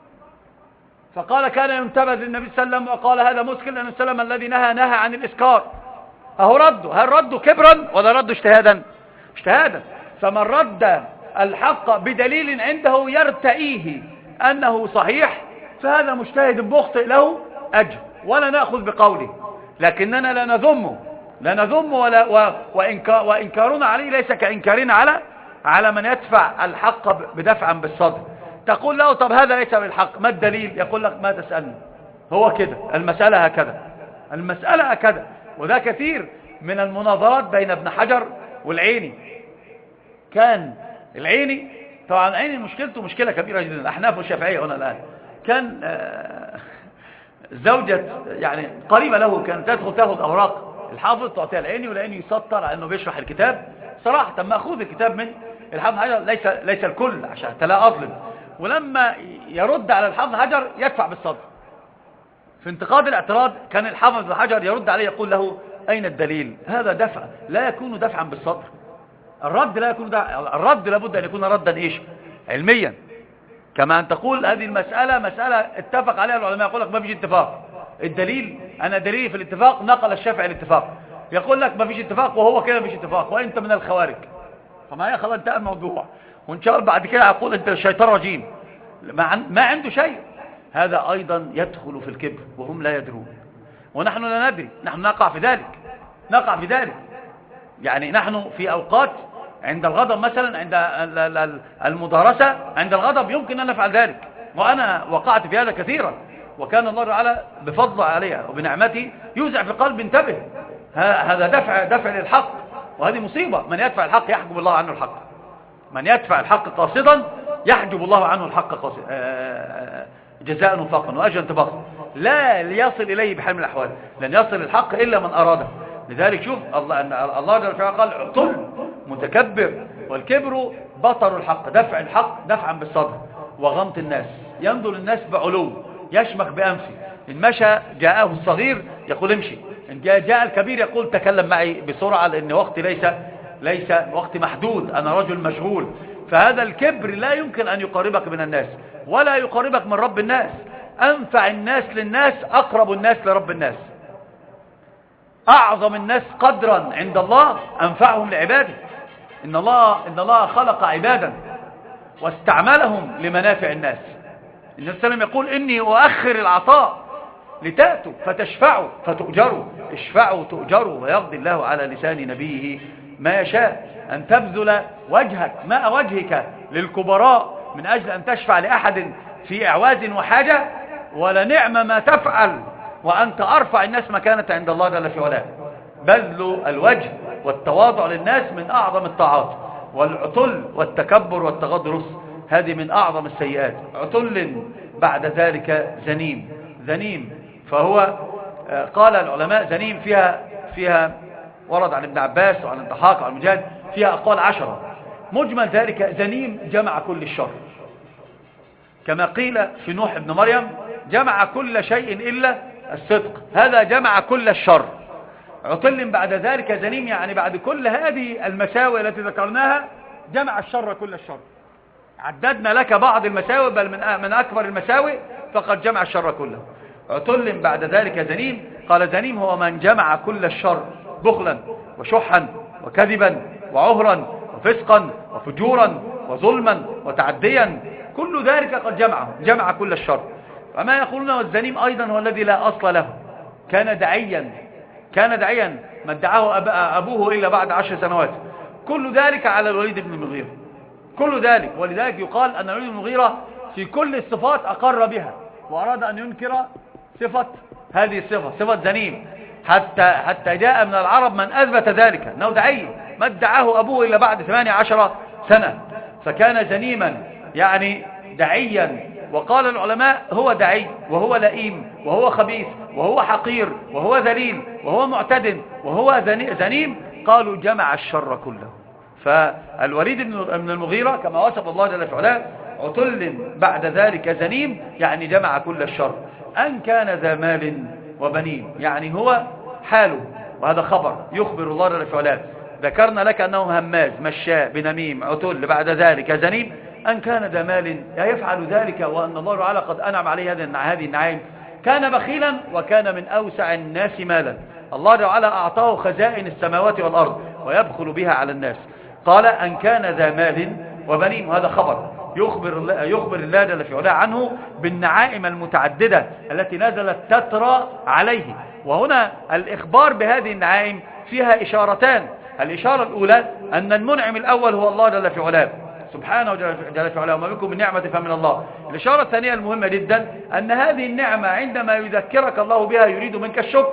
فقال كان ينتبذ للنبي صلى الله عليه وسلم وقال هذا مسكر لأن النبي صلى الله عليه وسلم الذي نهى نهى عن الإسكار. أهو رده، هل رده كبرا ولا رده اجتهادا؟ اجتهادا. فمن رد الحق بدليل عنده يرتئيه أنه صحيح فهذا مجتهد مخطئ له أجر، ولا نأخذ بقوله، لكننا لا نذمه لا نذمه ولا و... وإنكار... وإنكارنا عليه ليس كإنكارنا على على من يدفع الحق بدفعا بالصدر. تقول له طب هذا ليس بالحق، ما الدليل؟ يقول لك ما تسألني، هو كده المسألة هكذا المسألة هكذا. وده كثير من المناظرات بين ابن حجر والعيني. كان العيني طبعا العيني مشكلته مشكلة كبيرة جدا، الأحناف والشافعية هنا الآن. كان زوجة يعني قريبة له كانت تدخل تاخذ أوراق الحافظ تعطيها العيني، والعيني يسطر على أنه بيشرح الكتاب صراحة. مأخوذ الكتاب من الحافظ حجر، ليس ليس الكل عشان لا أظلم. ولما يرد على الحافظ حجر يدفع بالصدر في انتقاد الاعتراض، كان الحافظ حجر يرد عليه يقول له أين الدليل؟ هذا دفع لا يكون دفعا بالصدر. الرد لا يكون دفع. الرد لابد أن يكون ردا إيش؟ علميا. كما أن تقول هذه المسألة مسألة اتفق عليها العلماء، يقول لك ما فيش اتفاق. الدليل أنا دليلي في الاتفاق نقل الشافعي الاتفاق، يقول لك ما فيش اتفاق وهو كده ما فيش اتفاق وأنت من الخوارج. فما هي خلاص انتهى الموضوع، وإن شاء الله بعد كده أقول أنت الشيطان رجيم، ما عنده شيء. هذا أيضا يدخل في الكبر وهم لا يدرون، ونحن لا ندري. نحن نقع في ذلك نقع في ذلك يعني نحن في أوقات عند الغضب مثلا، عند المدارسة عند الغضب يمكن أن نفعل ذلك، وأنا وقعت في هذا كثيرا، وكان الله تعالى بفضل عليها وبنعمته يوزع في قلب انتبه. هذا دفع دفع للحق، وهذه مصيبة. من يدفع الحق يحجب الله عنه الحق، من يدفع الحق قاصدا يحجب الله عنه الحق قاصدا جزاء وفاقا وأجرا انتباقا، لا ليصل إليه بحال من الأحوال. لن يصل الحق إلا من أراده. لذلك شوف الله أن الله جل وعلا قال عتل متكبر، والكبر بطر الحق، دفع الحق دفعا بالصدر، وغمط الناس. ينظر الناس بعلو، يشمخ بأنفه. إن مشى جاءه الصغير يقول امشي، إن جاء, جاء الكبير يقول تكلم معي بسرعة لأن وقتي ليس ليس وقت محدود، أنا رجل مشغول. فهذا الكبر لا يمكن أن يقربك من الناس ولا يقربك من رب الناس. أنفع الناس للناس أقرب الناس لرب الناس. أعظم الناس قدرا عند الله أنفعهم لعباده. إن الله, إن الله خلق عبادا واستعملهم لمنافع الناس. النبي صلى الله عليه وسلم يقول إني أؤخر العطاء لتأتوا فتشفعوا فتؤجروا، اشفعوا تؤجروا، ويقضي الله على لسان نبيه ما يشاء. أن تبذل وجهك ماء وجهك للكبراء من أجل أن تشفع لأحد في إعواز وحاجة، ولنعم ما تفعل وأنت أرفع الناس مكانة عند الله جل في علاه. بذل الوجه والتواضع للناس من أعظم الطاعات، والعتل والتكبر والتغضرس هذه من أعظم السيئات. عتل بعد ذلك زنيم. ذنيم فهو قال العلماء زنيم فيها فيها ورد عن ابن عباس وعن الضحاك وعن المجاهد فيها أقوال عشرة. مجمل ذلك زنيم جمع كل الشر، كما قيل في نوح ابن مريم جمع كل شيء إلا الصدق، هذا جمع كل الشر. عتل بعد ذلك زنيم، يعني بعد كل هذه المساوئ التي ذكرناها جمع الشر كل الشر. عددنا لك بعض المساوئ بل من من أكبر المساوئ فقد جمع الشر كله. عتل بعد ذلك زنيم، قال زنيم هو من جمع كل الشر بخلا وشحا وكذبا وعهرا وفسقا وفجورا وظلما وتعديا، كل ذلك قد جمعه، جمع كل الشر. وما يقولون والزنيم أيضا هو الذي لا أصل له، كان دعيا كان دعيا ما ادعاه أبوه إلا بعد عشر سنوات. كل ذلك على الوليد بن المغيرة، كل ذلك. ولذلك يقال أن الوليد بن المغيرة في كل الصفات أقر بها وأراد أن ينكر صفة هذه الصفة، صفة زنيم، حتى حتى جاء من العرب من أثبت ذلك أنه دعي ما ادعاه أبوه إلا بعد ثمانية عشر سنة، فكان زنيما يعني دعيا. وقال العلماء هو دعي وهو لئيم وهو خبيث وهو حقير وهو ذليل وهو معتد وهو زنيم، قالوا جمع الشر كله. فالوليد بن المغيرة كما وصف الله جل في علاه عتل بعد ذلك زنيم، يعني جمع كل الشر. أن كان ذا مال وبنين، يعني هو حاله، وهذا خبر يخبر الله جل في علاه. ذكرنا لك أنه هماز مشاء بنميم عتل بعد ذلك زنيم. أن كان ذا مال يفعل ذلك وأن الله تعالى قد أنعم عليه هذه النعيم. كان بخيلا وكان من أوسع الناس مالا، الله تعالى أعطاه خزائن السماوات والأرض ويبخل بها على الناس. قال أن كان ذا مال وبنين، وهذا خبر يخبر الله, يخبر الله جل في علاه عنه بالنعائم المتعددة التي نزلت تترى عليه. وهنا الإخبار بهذه النعائم فيها إشارتان. الإشارة الأولى أن المنعم الأول هو الله جل في علاه سبحانه جل في علاه، وما بكم من نعمة فمن الله. الإشارة الثانية المهمة جدا أن هذه النعمة عندما يذكرك الله بها يريد منك الشكر،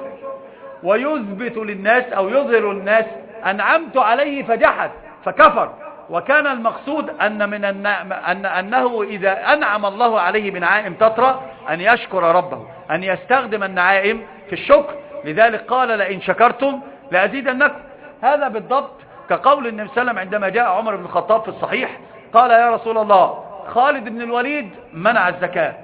ويثبت للناس أو يظهر للناس أنعمت عليه فجحد فكفر. وكان المقصود أن من النعم أن أنه إذا أنعم الله عليه بنعائم تترى أن يشكر ربه، أن يستخدم النعائم في الشكر. لذلك قال لئن شكرتم لأزيدنكم. هذا بالضبط كقول النبي صلى الله عليه وسلم عندما جاء عمر بن الخطاب في الصحيح قال يا رسول الله خالد بن الوليد منع الزكاة،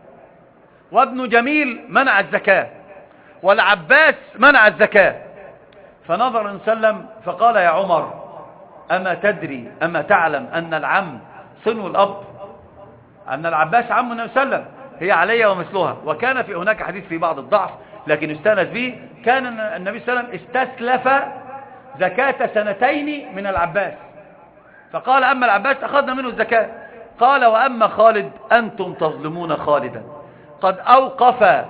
وابن جميل منع الزكاة، والعباس منع الزكاة. فنظر النبي صلى الله عليه وسلم فقال يا عمر أما تدري أما تعلم أن العم صنو الأب، أن العباس عم النبي صلى الله عليه وسلم، هي علي ومثلها. وكان في هناك حديث في بعض الضعف لكن استند به، كان النبي صلى الله عليه وسلم استسلف زكاة سنتين من العباس، فقال أما العباس أخذنا منه الزكاة. قال وأما خالد أنتم تظلمون خالدا، قد أوقف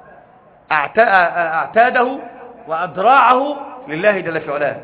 أعتاده وأدراعه لله جل في علاه،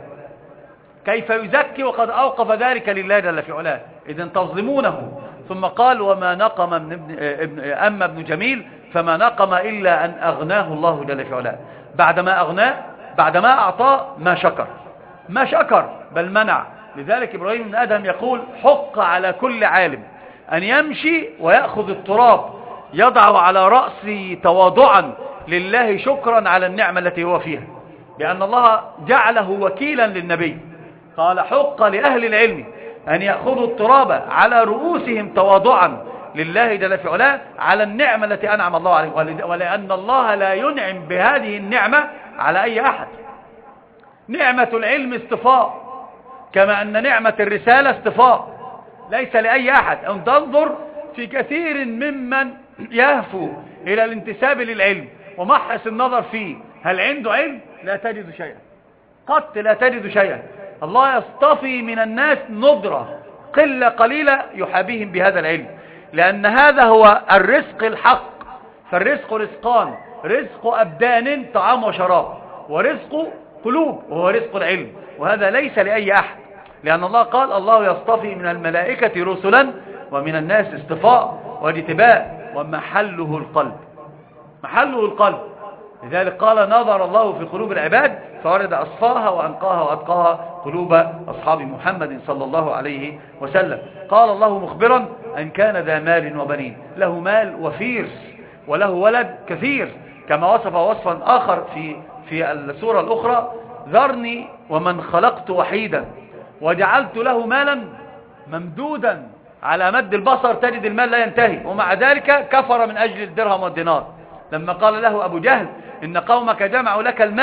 كيف يزكي وقد أوقف ذلك لله جل في علاه، إذن تظلمونه. ثم قال وما نقم من ابن ابن أما ابن جميل فما نقم إلا أن أغناه الله جل في علاه. بعدما أغناه بعدما أعطاه ما شكر ما شكر بل منع. لذلك إبراهيم بن آدم يقول حق على كل عالم أن يمشي ويأخذ التراب يضع على رأسه تواضعا لله شكرا على النعمة التي هو فيها، لأن الله جعله وكيلا للنبي. قال حق لأهل العلم أن يأخذوا التراب على رؤوسهم تواضعا لله جل في علاه على النعمة التي أنعم الله عليه، ولأن الله لا ينعم بهذه النعمة على أي أحد. نعمة العلم اصطفاء، كما أن نعمة الرسالة اصطفاء، ليس لأي أحد. أن تنظر في كثير ممن يهفو إلى الانتساب للعلم ومحرص النظر فيه، هل عنده علم؟ لا تجد شيئا، قط لا تجد شيئا. الله يصطفي من الناس ندرة قلة قليلة يحابيهم بهذا العلم، لأن هذا هو الرزق الحق. فالرزق رزقان، رزق أبدان طعام وشراب، ورزق قلوب وهو رزق العلم، وهذا ليس لأي أحد، لأن الله قال الله يصطفي من الملائكة رسلا ومن الناس اصطفاء واجتباء ومحله القلب، محله القلب. لذلك قال نظر الله في قلوب العباد فورد أصفاها وأنقاها وأتقاها قلوب أصحاب محمد صلى الله عليه وسلم. قال الله مخبرا أن كان ذا مال وبنين، له مال وفير وله ولد كثير، كما وصف وصفا آخر في في السورة الأخرى ذرني ومن خلقت وحيدا وجعلت له مالا ممدودا، على مد البصر تجد المال لا ينتهي، ومع ذلك كفر من أجل الدرهم والدينار. لما قال له أبو جهل إن قومك جمعوا لك المال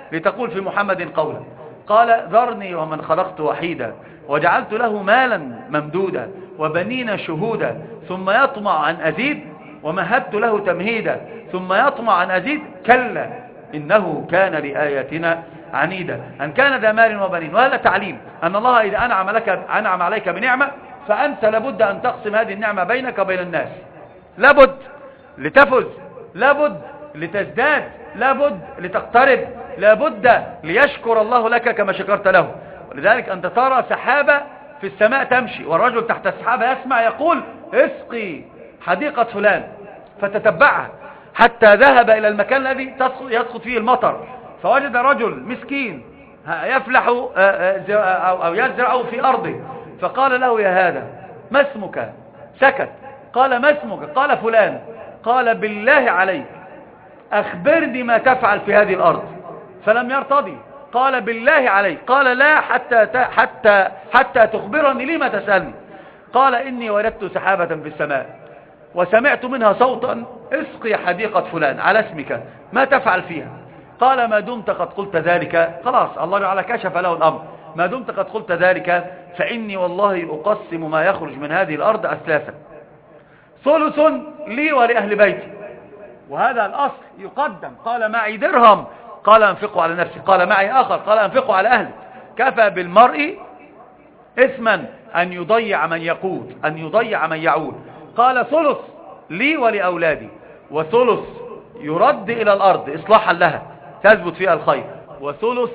لتقول في محمد قولا. قال ذرني ومن خلقت وحيدا وجعلت له مالا ممدودا وبنين شهودا ثم يطمع أن أزيد ومهدت له تمهيدا ثم يطمع أن أزيد كلا إنه كان لآياتنا عنيدا أن كان ذا مال وبنين. وهذا تعليم أن الله إذا أنعم, لك أنعم عليك بنعمة فأنت لابد أن تقسم هذه النعمة بينك وبين الناس، لابد لتفز، لابد لتزداد، لابد لتقترب، لابد ليشكر الله لك كما شكرت له. ولذلك أنت ترى سحابة في السماء تمشي والرجل تحت السحابة يسمع يقول اسقي حديقة فلان، فتتبعها حتى ذهب إلى المكان الذي يسقط فيه المطر، فوجد رجل مسكين يفلح أو يزرع في أرضه، فقال له يا هذا ما اسمك؟ سكت. قال ما اسمك؟ قال فلان. قال بالله عليك أخبرني ما تفعل في هذه الأرض، فلم يرتضي. قال بالله عليك. قال لا حتى حتى حتى تخبرني لما تسألني. قال إني وجدت سحابة في السماء وسمعت منها صوتا اسقي حديقة فلان على اسمك، ما تفعل فيها؟ قال ما دمت قد قلت ذلك، خلاص الله تعالى كشف له الأمر، ما دمت قد قلت ذلك فإني والله أقسم ما يخرج من هذه الأرض أثلاثا، ثلث لي ولأهل بيتي. وهذا الأصل يقدم. قال معي درهم، قال أنفقه على نفسي. قال معي آخر، قال أنفقه على أهلي. كفى بالمرء إثما أن يضيع من يقود، أن يضيع من يعود. قال ثلث لي ولأولادي، وثلث يرد إلى الأرض إصلاحا لها تثبت فيها الخير، وثلث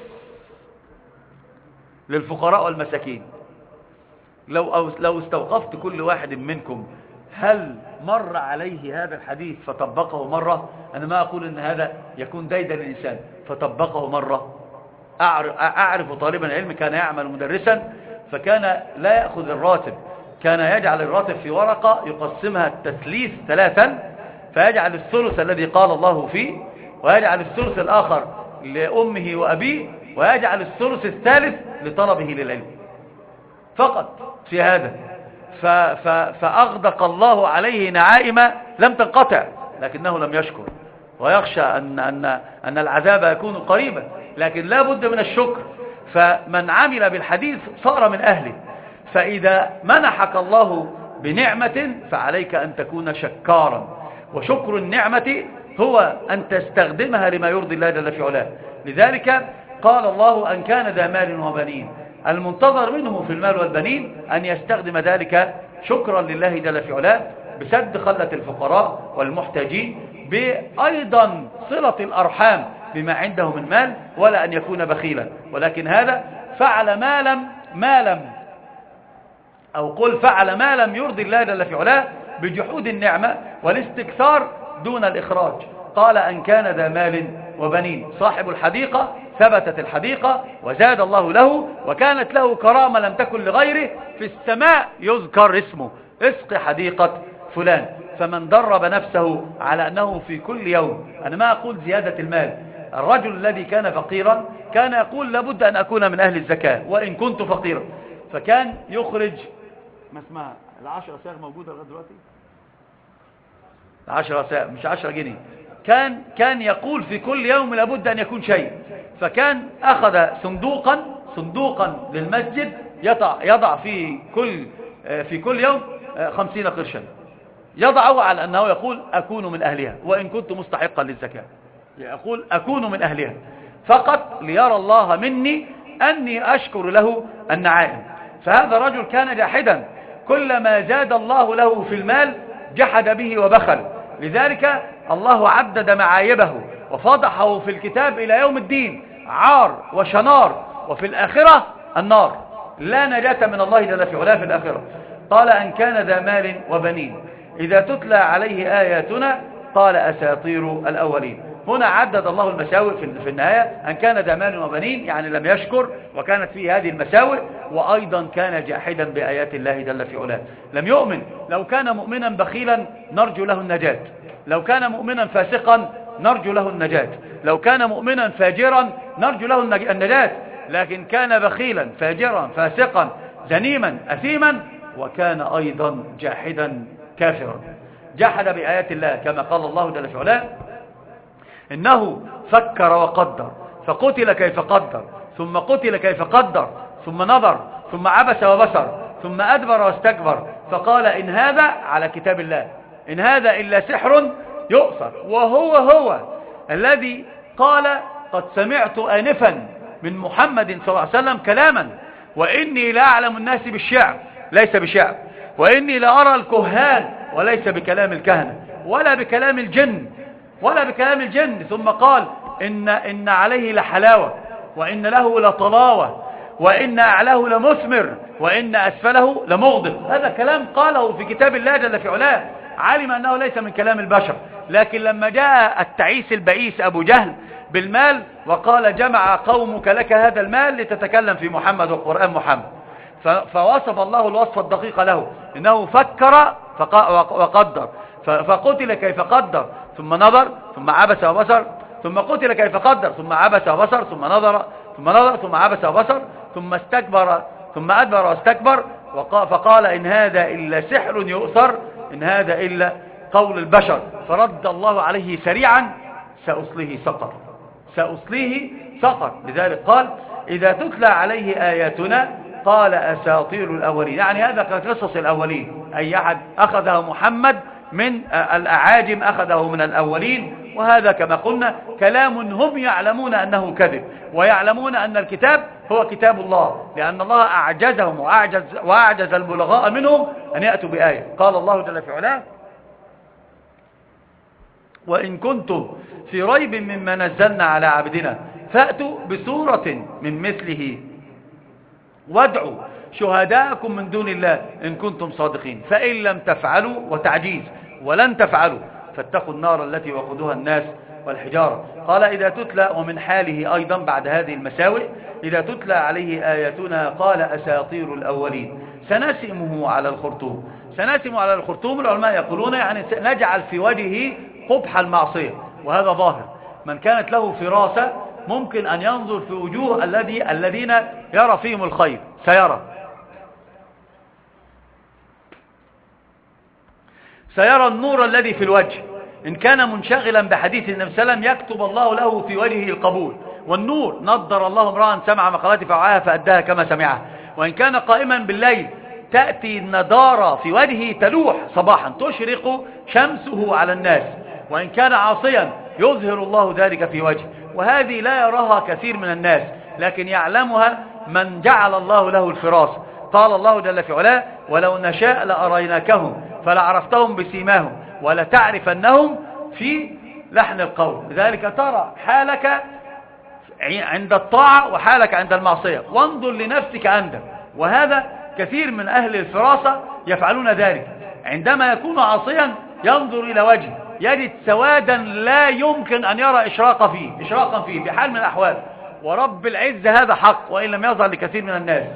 للفقراء والمساكين. لو, أو لو استوقفت كل واحد منكم هل مر عليه هذا الحديث فطبقه مرة، أنا ما أقول أن هذا يكون ديدا للإنسان، فطبقه مرة. أعرف طالبا العلم كان يعمل مدرسا فكان لا يأخذ الراتب، كان يجعل الراتب في ورقة يقسمها التثليث ثلاثا، فيجعل الثلث الذي قال الله فيه، ويجعل الثلث الآخر لأمه وأبيه، ويجعل الثلث الثالث لطلبه للعلم فقط في هذا. ف ف فأغدق الله عليه نعائم لم تنقطع، لكنه لم يشكر ويخشى أن, أن, أن العذاب يكون قريبا، لكن لا بد من الشكر. فمن عمل بالحديث صار من أهله. فإذا منحك الله بنعمة فعليك أن تكون شكارا، وشكر النعمة هو أن تستخدمها لما يرضي الله جل في علاه. لذلك قال الله أن كان ذا مال وبنين، المنتظر منه في المال والبنين أن يستخدم ذلك شكرا لله جل في علاه بسد خلة الفقراء والمحتاجين، بأيضا صلة الأرحام بما عنده من مال، ولا أن يكون بخيلا. ولكن هذا فعل ما لم ما لم أو قل فعل ما لم يرضي الله جل في علاه بجحود النعمة والاستكثار دون الإخراج. قال أن كان ذا مال وبنين، صاحب الحديقة ثبتت الحديقة وزاد الله له، وكانت له كرامة لم تكن لغيره، في السماء يذكر اسمه اسق حديقة فلان. فمن درب نفسه على أنه في كل يوم، أنا ما أقول زيادة المال، الرجل الذي كان فقيرا كان يقول لابد أن أكون من أهل الزكاة وإن كنت فقيرا، فكان يخرج ما اسمها العشرة ساغ موجودة لغاية دلوقتي، عشرة ساغ مش عشرة جنيه، كان كان يقول في كل يوم لابد أن يكون شيء. فكان أخذ صندوقا صندوقا للمسجد يضع يضع في كل في كل يوم خمسين قرشا، يضعه على أنه يقول أكون من أهلها وإن كنت مستحقا للزكاة، يقول أكون من أهلها فقط ليرى الله مني أني أشكر له النعائم. فهذا رجل كان جاحدا، كلما زاد الله له في المال جحد به وبخل. لذلك الله عدد معايبه وفضحه في الكتاب إلى يوم الدين، عار وشنار، وفي الآخرة النار، لا نجاة من الله جل في علاه في الآخرة. قال أن كان ذا مال وبنين إذا تتلى عليه آياتنا قال أساطير الأولين. هنا عدد الله المساوئ في النهاية، أن كان ذا مال وبنين يعني لم يشكر وكانت فيه هذه المساوئ، وأيضا كان جاحدا بآيات الله جل في علاه، لم يؤمن. لو كان مؤمنا بخيلا نرجو له النجاة، لو كان مؤمنا فاسقا نرجو له النجاة، لو كان مؤمنا فاجرا نرجو له النجاة، لكن كان بخيلا فاجرا فاسقا زنيما أثيما، وكان أيضا جاحدا كافرا، جحد بآيات الله كما قال الله جل في علاه إنه فكر وقدر فقتل كيف قدر ثم قتل كيف قدر ثم نظر ثم عبس وبصر ثم أدبر واستكبر فقال إن هذا على كتاب الله إن هذا إلا سحر يؤثر. وهو هو الذي قال قد سمعت آنفا من محمد صلى الله عليه وسلم كلاما وإني لا أعلم الناس بالشعر ليس بشعر وإني لا أرى الكهان وليس بكلام الكهنة ولا بكلام الجن ولا بكلام الجن. ثم قال إن, إن عليه لحلاوة وإن له لطلاوة وإن أعلاه لمثمر وإن أسفله لمغضب. هذا كلام قاله في كتاب الله جل في علاه. علم أنه ليس من كلام البشر، لكن لما جاء التعيس البئيس أبو جهل بالمال وقال جمع قومك لك هذا المال لتتكلم في محمد وقرآن محمد، فوصف الله الوصف الدقيق له إنه فكر وقدر فقتل كيف قدر ثم نظر ثم عبس وبصر ثم قتل كيف قدر ثم عبس وبصر ثم نظر ثم نظر ثم عبس وبصر ثم استكبر ثم أدبر واستكبر فقال إن هذا إلا سحر يؤثر إن هذا إلا قول البشر. فرد الله عليه سريعا سأصليه سقر سأصليه سقر. لذلك قال إذا تتلى عليه آياتنا قال أساطير الأولين، يعني هذا كقصص الأولين، أي أحد أخذه محمد من الأعاجم أخذه من الأولين. وهذا كما قلنا كلام هم يعلمون أنه كذب ويعلمون أن الكتاب هو كتاب الله، لأن الله أعجزهم وأعجز, وأعجز البلغاء منهم أن يأتوا بآية. قال الله جل في علاه وإن كنتم في ريب مما نزلنا على عبدنا فأتوا بسورة من مثله وادعوا شهداءكم من دون الله إن كنتم صادقين فإن لم تفعلوا وتعجيز ولن تفعلوا فاتقوا النار التي وقودها الناس والحجارة. قال إذا تتلى ومن حاله أيضا بعد هذه المساوئ إذا تتلى عليه آياتنا قال أساطير الأولين سنسمه على الخرطوم. سنسمه على الخرطوم العلماء يقولون يعني نجعل في وجهه قبح المعصية، وهذا ظاهر. من كانت له فراسة ممكن أن ينظر في وجوه الذي الذين يرى فيهم الخير سيرى سيرى النور الذي في الوجه. إن كان منشغلا بحديث النبي صلى الله عليه وسلم يكتب الله له في وجهه القبول والنور. نضر الله امرأ سمع مقالتي فوعاها فأداها كما سمعها. وإن كان قائما بالليل تأتي النضارة في وجهه تلوح صباحا تشرق شمسه على الناس. وإن كان عاصيا يظهر الله ذلك في وجهه. وهذه لا يراها كثير من الناس لكن يعلمها من جعل الله له الفراسة. قال الله جل في علاه ولو نشاء لأريناكهم فلعرفتهم بسيماهم ولتعرفنهم في لحن القول. لذلك ترى حالك عند الطاعة وحالك عند المعصية وانظر لنفسك أنت. وهذا كثير من أهل الفراسة يفعلون ذلك. عندما يكون عاصيا ينظر إلى وجهه يجد سوادا لا يمكن أن يرى إشراقا فيه إشراقا فيه بحال من الأحوال. ورب العزة هذا حق وإن لم يظهر لكثير من الناس.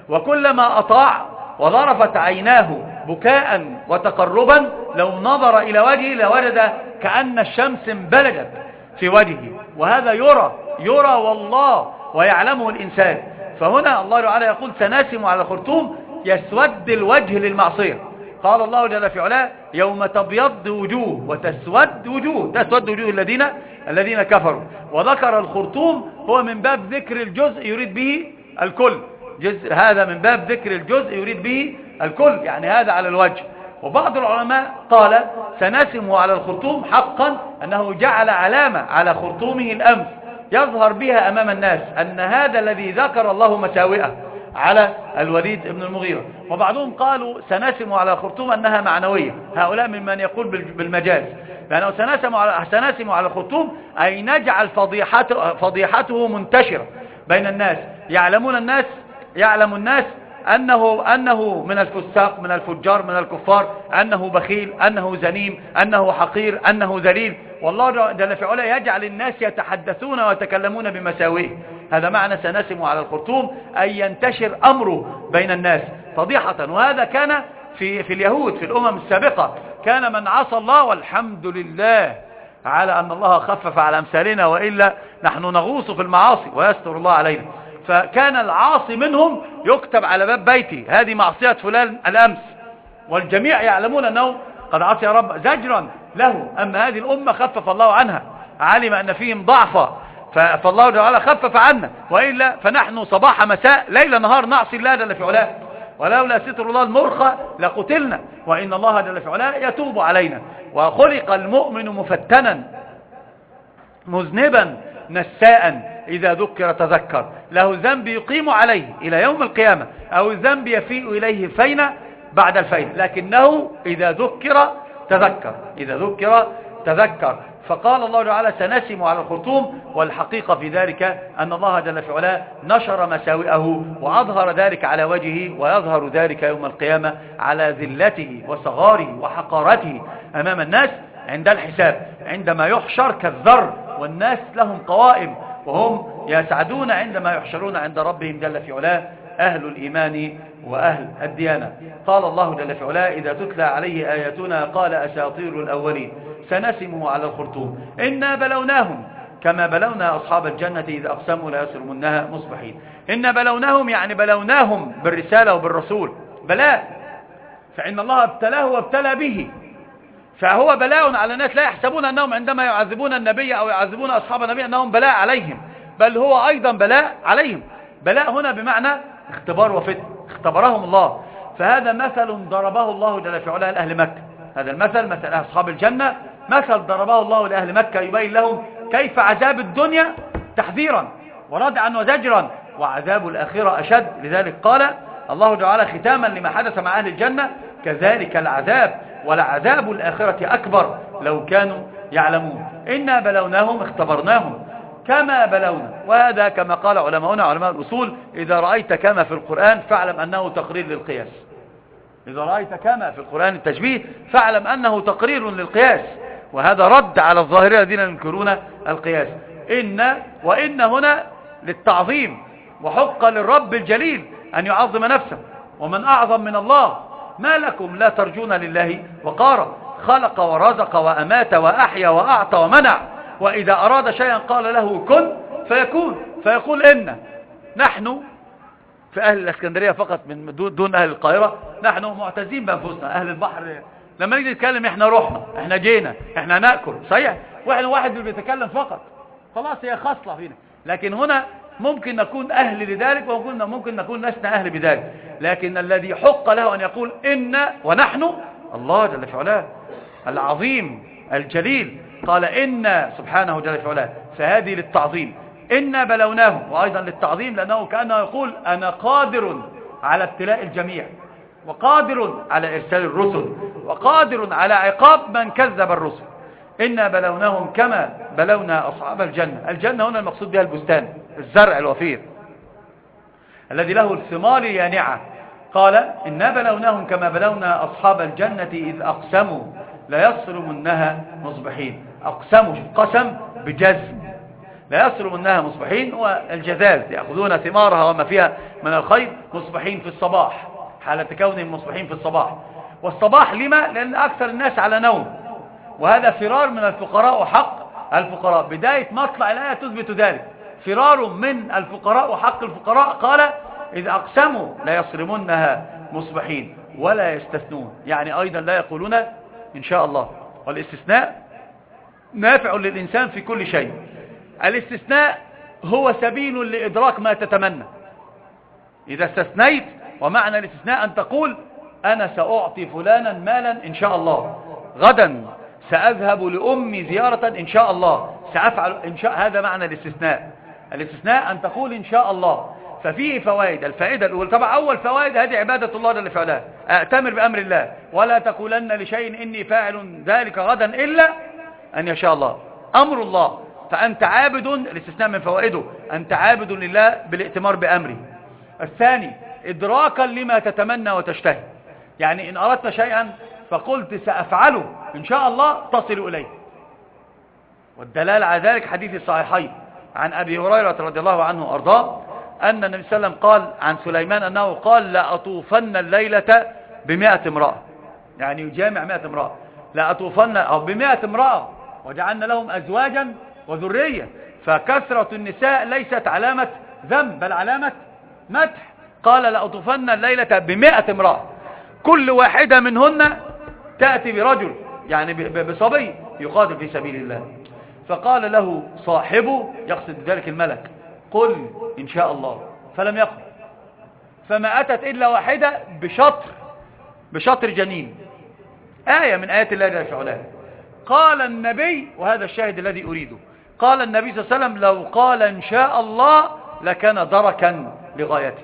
وكلما أطاع وظرفت عيناه بكاء وتقربا لو نظر إلى وجهه لوجد كأن الشمس انبلجت في وجهه. وهذا يرى يرى والله ويعلمه الإنسان. فهنا الله تعالى يقول سناسم على الخرطوم يسود الوجه للمعصية. قال الله جل في علاه يوم تبيض وجوه وتسود وجوه تسود وجوه الذين الذين كفروا. وذكر الخرطوم هو من باب ذكر الجزء يريد به الكل. جزء هذا من باب ذكر الجزء يريد به الكل يعني هذا على الوجه. وبعض العلماء قال سنسمه على الخرطوم حقا أنه جعل علامة على خرطومه الأمس يظهر بها أمام الناس أن هذا الذي ذكر الله مساوئه على الوليد بن المغيرة. وبعضهم قالوا سنسمه على الخرطوم أنها معنوية. هؤلاء ممن يقول بالمجاز لأنه سنسمه على, سنسمه على الخرطوم أي نجعل فضيحته, فضيحته منتشرة بين الناس. يعلمون الناس يعلم الناس أنه, أنه من الفساق من الفجار من الكفار أنه بخيل أنه زنيم أنه حقير أنه ذليل. والله جل في علاه يجعل الناس يتحدثون ويتكلمون بمساوئه. هذا معنى سنسم على الخرطوم أي ينتشر أمره بين الناس فضيحة. وهذا كان في, في اليهود في الأمم السابقة كان من عصى الله والحمد لله على أن الله خفف على أمثالنا وإلا نحن نغوص في المعاصي ويستر الله علينا. فكان العاصي منهم يكتب على باب بيتي هذه معصية فلان الأمس والجميع يعلمون أنه قد عصي رب زجرا له. أما هذه الأمة خفف الله عنها علم أن فيهم ضعفا فالله تعالى خفف عنا، وإلا فنحن صباح مساء ليل نهار نعصي الله جل في علاه، ولولا ستر الله المرخى لقتلنا، وإن الله جل في علاه يتوب علينا. وخلق المؤمن مفتنا مذنبا نساء إذا ذكر تذكر، له ذنب يقيم عليه إلى يوم القيامة، أو الذنب يفيء إليه فينا بعد الفين، لكنه إذا ذكر تذكر، إذا ذكر تذكر. فقال الله تعالى سنسم على الخرطوم، والحقيقة في ذلك أن الله جل في علاه نشر مساوئه وأظهر ذلك على وجهه، ويظهر ذلك يوم القيامة على ذلته وصغاره وحقارته أمام الناس عند الحساب، عندما يحشر كالذر والناس لهم قوائم، وهم يسعدون عندما يحشرون عند ربهم جل في علاه أهل الإيمان وأهل الديانة. قال الله جل في علاه إذا تتلى عليه آياتنا قال أساطير الأولين سنسمه على الخرطوم إنا بلوناهم كما بلونا أصحاب الجنة إذ أقسموا لا يصرمنها مصبحين. إنا بلوناهم يعني بلوناهم بالرسالة وبالرسول بلاء، فإن الله ابتلاه وابتلى به، فهو بلاء على الناس، لا يحسبون أنهم عندما يعذبون النبي أو يعذبون أصحاب النبي أنهم بلاء عليهم، بل هو أيضا بلاء عليهم. بلاء هنا بمعنى اختبار وفتن، اختبرهم الله. فهذا مثل ضربه الله جل في علاه لأهل مكة، هذا المثل مثل أصحاب الجنة، مثل ضربه الله لأهل مكة يبين لهم كيف عذاب الدنيا تحذيرا وردعا وزجرا، وعذاب الآخرة أشد. لذلك قال الله تعالى ختاما لما حدث مع أهل الجنة كذلك العذاب ولعذاب الآخرة أكبر لو كانوا يعلمون. إنا بلوناهم اختبرناهم كما بلونا، وهذا كما قال علماؤنا علماء الأصول إذا رأيت كما في القرآن فاعلم أنه تقرير للقياس. إذا رأيت كما في القرآن التشبيه فاعلم أنه تقرير للقياس، وهذا رد على الظاهرين الذين ينكرون القياس. إن وإن هنا للتعظيم، وحق للرب الجليل أن يعظم نفسه، ومن أعظم من الله ما لكم لا ترجون لله وقارا، خلق ورزق وأمات وأحيا وأعطى ومنع، وإذا أراد شيئا قال له كن فيكون. فيقول إن نحن في أهل الإسكندرية فقط من دون أهل القاهرة نحن معتزين بأنفسنا. أهل البحر لما نيجي نتكلم احنا رحنا، احنا جينا، احنا نأكل صحيح، واحنا واحد اللي بيتكلم فقط، خلاص هي خصلة فينا. لكن هنا ممكن نكون أهل لذلك، وممكن ممكن نكون لسنا أهل بذلك، لكن الذي حق له أن يقول إن ونحن الله جل في علاه العظيم الجليل، قال إن سبحانه جل في علاه، فهذه للتعظيم. إنا بلوناهم، وأيضا للتعظيم لأنه كأنه يقول أنا قادر على ابتلاء الجميع، وقادر على إرسال الرسل، وقادر على عقاب من كذب الرسل. إنا بلوناهم كما بلونا أصحاب الجنة. الجنة هنا المقصود بها البستان، الزرع الوفير الذي له الثمار يانعة. قال إنا بلوناهم كما بلونا أصحاب الجنة إذ أقسموا لا يصرمنها مصبحين. أقسموا قسم بجزم، لا يصرمنها مصبحين، والجزاز يأخذون ثمارها وما فيها من الخير مصبحين في الصباح، حالة كونهم مصبحين في الصباح. والصباح لما؟ لأن أكثر الناس على نوم، وهذا فرار من الفقراء وحق الفقراء. بداية مطلع الآية تثبت ذلك، فرار من الفقراء وحق الفقراء. قال إذ أقسموا لا يصرمنها مصبحين ولا يستثنون، يعني أيضا لا يقولون إن شاء الله. والاستثناء نافع للإنسان في كل شيء. الاستثناء هو سبيل لإدراك ما تتمنى. إذا استثنيت، ومعنى الاستثناء أن تقول أنا سأعطي فلانا مالا إن شاء الله، غدا سأذهب لأمي زيارة إن شاء الله، سأفعل إن شاء. هذا معنى الاستثناء. الاستثناء أن تقول إن شاء الله. ففيه فوائد. الفائدة الأولى طبعا أول فوائد هذه عبادة الله جل في علاه، أأتمر بأمر الله، ولا تقولن لشيء إني فاعل ذلك غدا إلا أن يشاء الله. أمر الله، فأنت عابد. الاستثناء من فوائده أنت عابد لله بالائتمار بأمره. الثاني إدراكا لما تتمنى وتشتهي، يعني إن أردت شيئا فقلت سأفعله إن شاء الله تصل إليه. والدلالة على ذلك حديث الصحيحين عن أبي هريرة رضي الله عنه وأرضاه أن النبي صلى الله عليه وسلم قال عن سليمان أنه قال لأطوفن الليلة بمئة امرأة، يعني يجامع مئة امرأة، لأطوفن أو بمئة امرأة، وجعلنا لهم أزواجا وذرية. فكثرة النساء ليست علامة ذنب بل علامة مدح. قال لأطوفن الليلة بمئة امرأة، كل واحدة منهن تأتي برجل، يعني بصبي يقاتل في سبيل الله. فقال له صاحبه، يقصد ذلك الملك: قل إن شاء الله. فلم يقل، فما أتت إلا واحدة بشطر بشطر جنين، آية من آيات الله جل وعلا. قال النبي، وهذا الشاهد الذي أريده، قال النبي صلى الله عليه وسلم: لو قال إن شاء الله لكان دركا لغايته،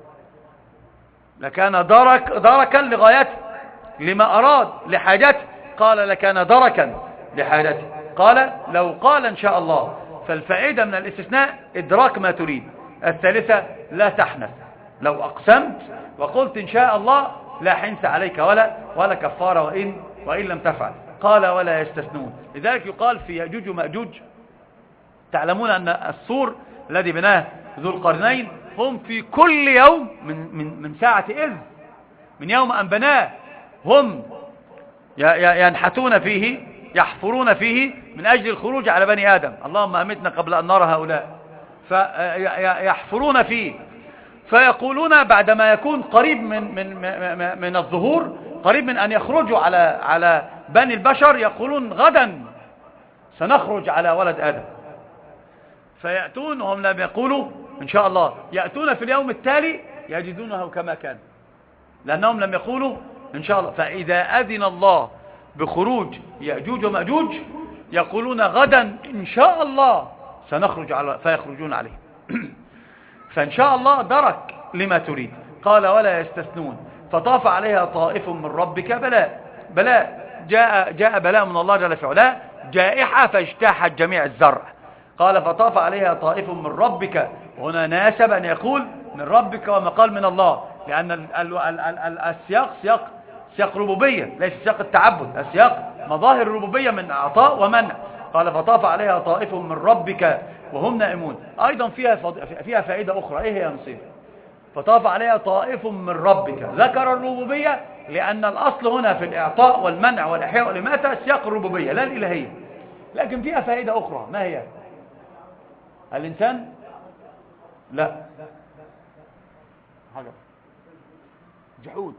لكان درك دركا لغايته، لما أراد لحاجته. قال لكان دركا لحاجته. قال لو قال إن شاء الله. فالفائدة من الاستثناء إدراك ما تريد. الثالثة: لا تحنث، لو أقسمت وقلت إن شاء الله لا حنث عليك ولا ولا كفارة وإن وإن لم تفعل. قال ولا يستثنون. لذلك يقال في يأجوج ومأجوج، تعلمون أن السور الذي بناه ذو القرنين هم في كل يوم من من من ساعة إذ من يوم أن بناه هم ينحتون فيه، يحفرون فيه من أجل الخروج على بني آدم. اللهم أمتنا قبل أن نرى هؤلاء. فيحفرون فيه، فيقولون بعدما يكون قريب من من من الظهور، قريب من أن يخرجوا على على بني البشر، يقولون غدا سنخرج على ولد آدم. فيأتون وهم لم يقولوا إن شاء الله، يأتون في اليوم التالي يجدونه كما كان، لأنهم لم يقولوا إن شاء الله. فإذا أذن الله بخروج يأجوج ومأجوج يقولون غدا إن شاء الله سنخرج على، فيخرجون عليه. فإن شاء الله درك لما تريد. قال ولا يستثنون. فطاف عليها طائف من ربك بلاء بلاء جاء جاء بلاء من الله جل في علاه، جائحة فاجتاحت جميع الزرع. قال فطاف عليها طائف من ربك، هنا ناسب أن يقول من ربك وما قال من الله، لأن ال ال ال ال ال السياق سياق سياق ربوبية، ليس سياق التعبد. السياق مظاهر الربوبية من عطاء ومنع. قال فطاف عليها طائف من ربك وهم نائمون. أيضا فيها فيها فائدة أخرى. إيه هي يا نصير؟ فطاف عليها طائف من ربك، ذكر الربوبية لأن الأصل هنا في الإعطاء والمنع والإحياء والإماتة سياق الربوبية لا الإلهية. لكن فيها فائدة أخرى. ما هي؟ الإنسان لا حاجة جحود.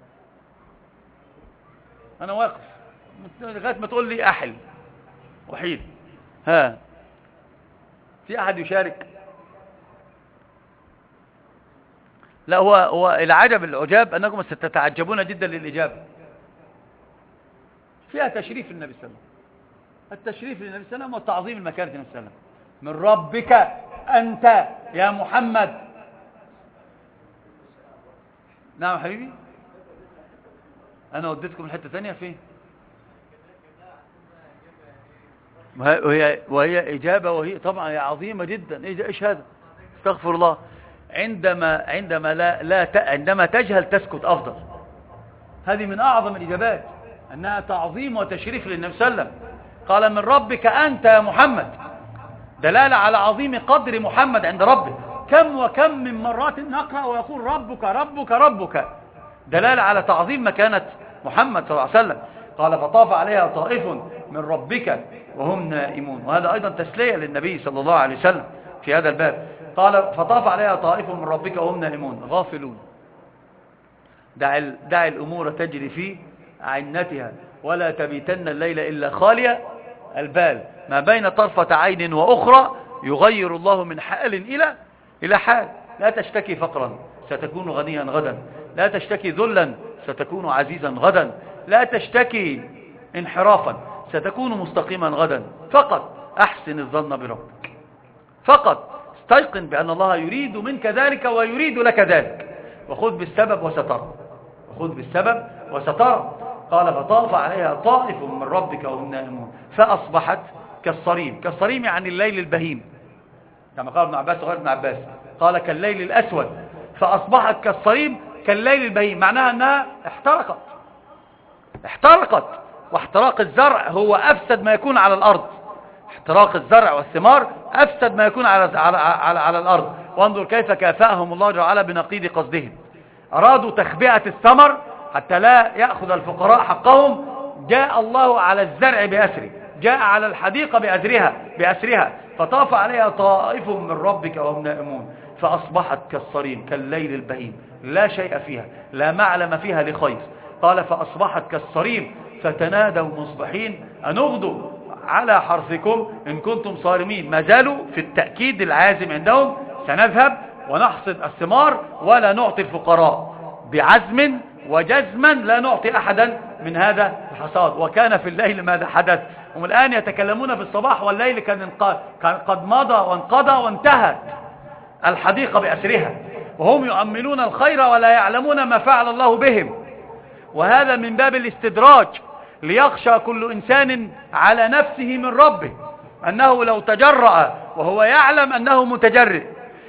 أنا واقف لغاية ما تقول لي أحل وحيد. ها، في أحد يشارك؟ لا، هو هو العجب العجاب أنكم ستتعجبون جدا للإجابة. فيها تشريف للنبي صلى الله عليه وسلم. التشريف للنبي صلى الله عليه وسلم وتعظيم المكانة للنبي صلى الله عليه وسلم. من ربك أنت يا محمد. نعم حبيبي، أنا وديتكم الحتة ثانية فين؟ وهي وهي إجابة، وهي طبعا هي عظيمة جدا. إيش هذا؟ استغفر الله. عندما عندما لا لا ت... عندما تجهل تسكت أفضل. هذه من أعظم الإجابات، أنها تعظيم وتشريف للنبي صلى الله عليه وسلم. قال من ربك أنت يا محمد، دلالة على عظيم قدر محمد عند ربه. كم وكم من مرات نقرأ ويقول ربك ربك ربك، دلالة على تعظيم مكانة محمد صلى الله عليه وسلم. قال فطاف عليها طائف من ربك وهم نائمون، وهذا أيضا تسلية للنبي صلى الله عليه وسلم في هذا الباب. قال فطاف عليها طائف من ربك وهم نائمون غافلون. دع, دع الأمور تجري في عنتها ولا تبيتن الليل إلا خالية البال. ما بين طرفة عين وأخرى يغير الله من حال إلى إلى حال. لا تشتكي فقرا ستكون غنيا غدا، لا تشتكي ذلا ستكون عزيزا غدا، لا تشتكي انحرافا ستكون مستقيما غدا. فقط أحسن الظن بربك، فقط استيقن بأن الله يريد منك ذلك ويريد لك ذلك، وخذ بالسبب وسترى، وخذ بالسبب وسترى. قال فطاف عليها طائف من ربك وهم نائمون فأصبحت كالصريم. كالصريم يعني الليل البهيم، كما قال ابن عباس وغير ابن عباس، قال كالليل الأسود. فأصبحت كالصريم كالليل البهيم، معناها أنها احترقت احترقت واحتراق الزرع هو أفسد ما يكون على الأرض. احتراق الزرع والثمار أفسد ما يكون على, على, على, على الأرض. وانظر كيف كافأهم الله جل وعلا بنقيض قصدهم. أرادوا تخبئة الثمر حتى لا يأخذ الفقراء حقهم، جاء الله على الزرع بأسره، جاء على الحديقة بأسرها بأسرها فطاف عليها طائف من ربك وهم نائمون فأصبحت كالصريم كالليل البهيم، لا شيء فيها، لا معلم فيها لخير. قال فأصبحت كالصريم فتنادوا مصبحين أن اغدوا على حرثكم إن كنتم صارمين. ما زالوا في التأكيد العازم عندهم، سنذهب ونحصد الثمار ولا نعطي الفقراء، بعزم وجزما لا نعطي أحدا من هذا الحصاد. وكان في الليل ماذا حدث؟ هم الآن يتكلمون في الصباح، والليل كان قد مضى وانقضى وانتهت الحديقة بأسرها، وهم يؤملون الخير ولا يعلمون ما فعل الله بهم. وهذا من باب الاستدراج، ليخشى كل إنسان على نفسه من ربه، أنه لو تجرأ وهو يعلم أنه متجرئ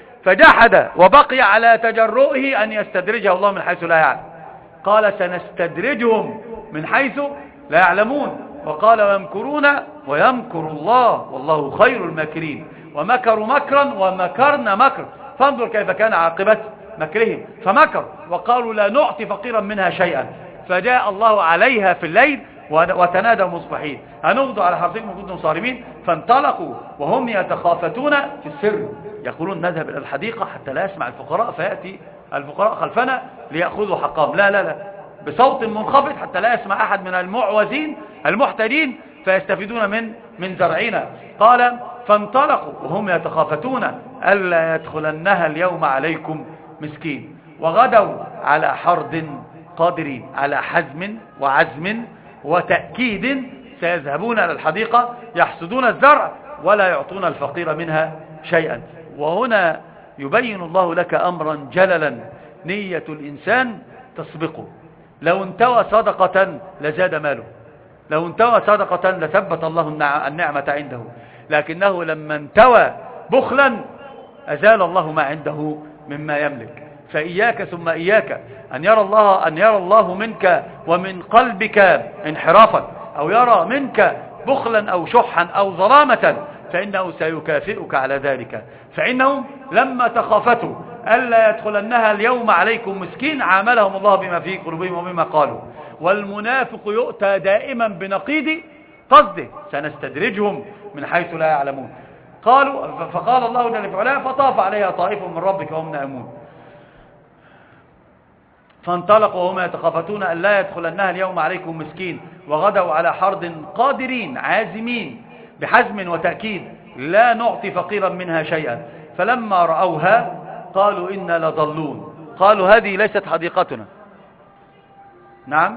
فجحد وبقي على تجرؤه أن يستدرجه الله من حيث لا يعلم. قال سنستدرجهم من حيث لا يعلمون. وقال ويمكرون ويمكر الله والله خير الماكرين. ومكروا مكرا ومكرنا مكر، فانظر كيف كان عاقبة مكرهم. فمكر وقالوا لا نعطي فقيرا منها شيئا، فجاء الله عليها في الليل وتنادوا مصبحين هنغدوا على حرثكم إن كنتم صارمين. فانطلقوا وهم يتخافتون في السر، يقولون نذهب إلى الحديقة حتى لا يسمع الفقراء فيأتي الفقراء خلفنا ليأخذوا حقهم. لا لا لا، بصوت منخفض حتى لا يسمع أحد من المعوزين المحتدين فيستفيدون من من زرعنا. قال فانطلقوا وهم يتخافتون ألا يدخلنها اليوم عليكم مسكين، وغدوا على حرد قادرين، على حزم وعزم وتأكيد سيذهبون إلى الحديقة يحصدون الزرع ولا يعطون الفقير منها شيئا. وهنا يبين الله لك أمرا جللا، نية الإنسان تسبقه. لو انتوى صدقة لزاد ماله، لو انتوى صدقة لثبت الله النعمة عنده، لكنه لما انتوى بخلا أزال الله ما عنده مما يملك. فإياك ثم إياك أن يرى الله أن يرى الله منك ومن قلبك انحرافا، أو يرى منك بخلا أو شحا أو ظلامة، فإنه سيكافئك على ذلك. فإنهم لما تخافتوا ألا يدخلنها اليوم عليكم مسكين عاملهم الله بما في قلوبهم وبما قالوا. والمنافق يؤتى دائما بنقيض قصده، سنستدرجهم من حيث لا يعلمون. قالوا فقال الله جل وعلا فطاف عليها طائف من ربك وهم نائمون فانطلقوا وهم يتخافتون أن لا يدخلنها اليوم عليكم مسكين، وغدوا على حرد قادرين عازمين بحزم وتأكيد لا نعطي فقيرا منها شيئا. فلما رأوها قالوا إنا لضلون. قالوا هذه ليست حديقتنا. نعم،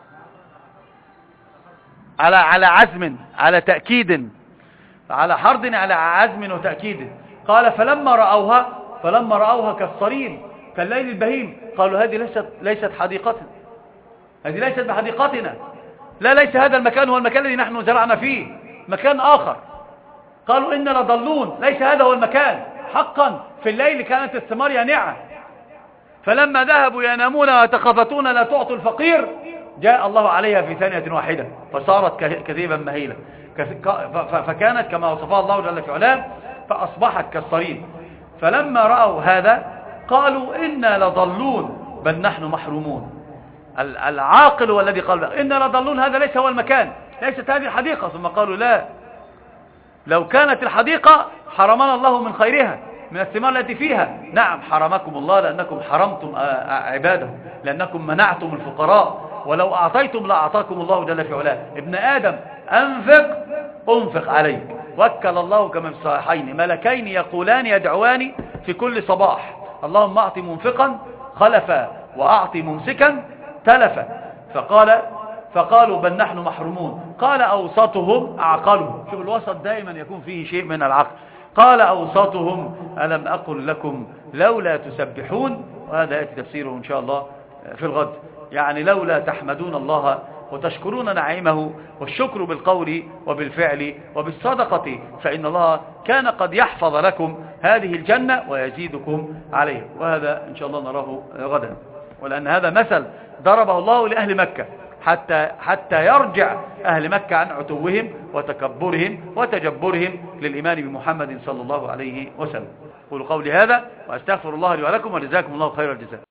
على على عزم، على تأكيد، على حرد، على عزم وتأكيد. قال فلما رأوها فلما رأوها كالصريم كالليل البهيم قالوا هذه ليست ليست حديقتنا، هذه ليست بحديقتنا، لا ليس هذا المكان هو المكان الذي نحن زرعنا فيه، مكان آخر. قالوا إنا لضلون، ليس هذا هو المكان. حقا في الليل كانت الثمار يانعة، فلما ذهبوا ينامون ويتخافتون لا تعطوا الفقير جاء الله عليها في ثانية واحدة فصارت كثيبا مهيلة، فكانت كما وصفها الله جل في علاه فأصبحت كالصريم. فلما رأوا هذا قالوا إنا لضلون بل نحن محرومون. العاقل هو الذي قال إنا لضلون، هذا ليس هو المكان، ليست هذه الحديقة. ثم قالوا لا، لو كانت الحديقة حرمنا الله من خيرها من الثمار التي فيها. نعم حرمكم الله لأنكم حرمتم عباده، لأنكم منعتم الفقراء، ولو أعطيتم لأعطاكم الله جل في علاه. ابن آدم أنفق أنفق عليك. وكل الله كما في الصحيحين ملكين يقولان يدعوان في كل صباح اللهم أعط منفقا خلفا وأعط ممسكا تلفا. فقال فقالوا بل نحن محرومون. قال أوسطهم أعقلهم. شوف الوسط دائما يكون فيه شيء من العقل. قال أوسطهم ألم أقل لكم لولا تسبحون. وهذا يأتي تفسيره إن شاء الله في الغد. يعني لولا تحمدون الله وتشكرون نعيمه، والشكر بالقول وبالفعل وبالصدقة، فإن الله كان قد يحفظ لكم هذه الجنة ويزيدكم عليها. وهذا إن شاء الله نراه غدا. ولأن هذا مثل ضربه الله لأهل مكة حتى حتى يرجع أهل مكة عن عتوهم وتكبرهم وتجبرهم للإيمان بمحمد صلى الله عليه وسلم. قولوا قولي هذا وأستغفر الله لي ولكم، وجزاكم الله خير الجزاء.